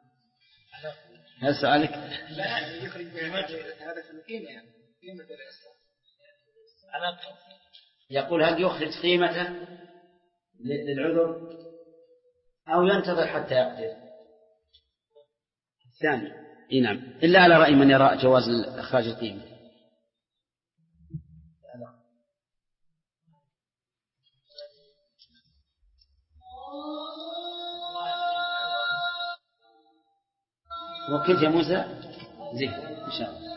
هل سألك؟ لا يخرج هذا في القيمة، يعني قيمة الإصلاح. يقول هل يخرج قيمته للعذر أو ينتظر حتى يقدر؟ الثاني. نعم، إلا على رأي من يرى جواز إخراج القيمة. وكيف يا موسى؟ زين إن شاء الله.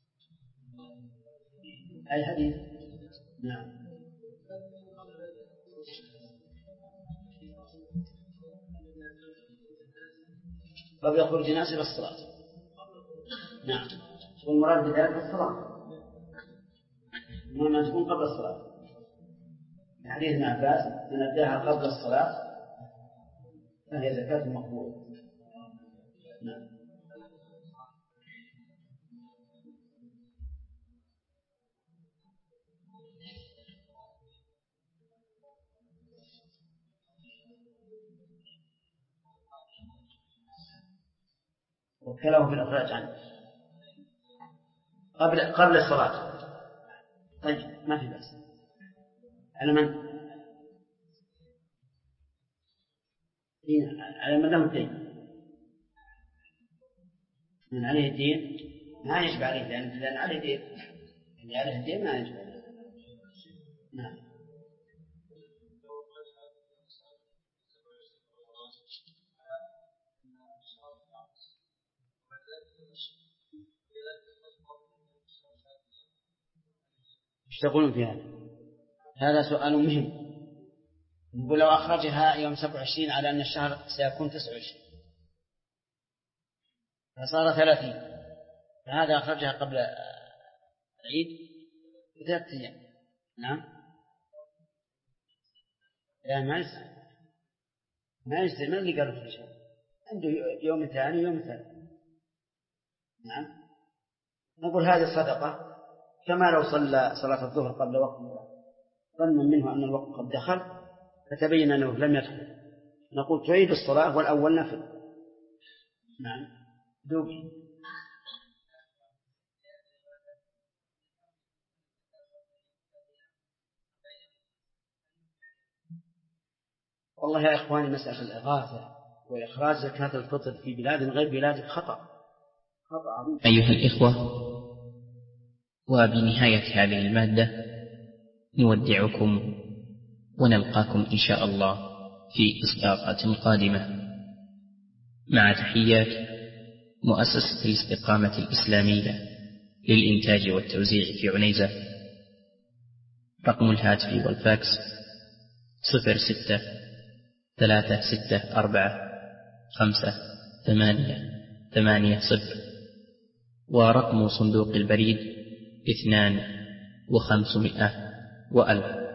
الحديث. نعم. قبل خروج الناس إلى الصلاة. نعم، والمراد بذلك الصلاة، إنما تكون قبل الصلاة. حديث ابن عباس: من أداها قبل الصلاة فهي زكاة مقبولة. نعم. وكله في الإخراج عنه قبل الصلاة. طيب، ما في بأس. على من؟ على من له الدين، من عليه الدين ما يجب عليه، لأن عليه دين، اللي عليه الدين ما يجب عليه. نعم. ايش تقولون في هذا؟ هذا سؤال مهم. نقول لو أخرجها يوم 27 على أن الشهر سيكون 29 فصار 30، فهذا أخرجها قبل العيد ب3 أيام. نعم. لا، ما يصير. من اللي قال أخرجها؟ عنده يوم ثاني ويوم ثالث. نعم. نقول هذه صدقة، كما لو صلى صلاة الظهر قبل وقتها ظنا منه أن الوقت قد دخل فتبين أنه لم يدخل، نقول تعيد الصلاة والأول نفل. نعم. دوبي. والله يا إخواني، مسألة الإغاثة وإخراج زكاة الفطر في بلاد غير بلادك خطأ عظيم. أيها الإخوة، وبنهاية هذه المادة نودعكم ونلقاكم إن شاء الله في إصداقات قادمة، مع تحيات مؤسسة الاستقامة الإسلامية للإنتاج والتوزيع في عنيزة. رقم الهاتف والفاكس 06-364-5-8-8-0، ورقم صندوق البريد 2500 وألف.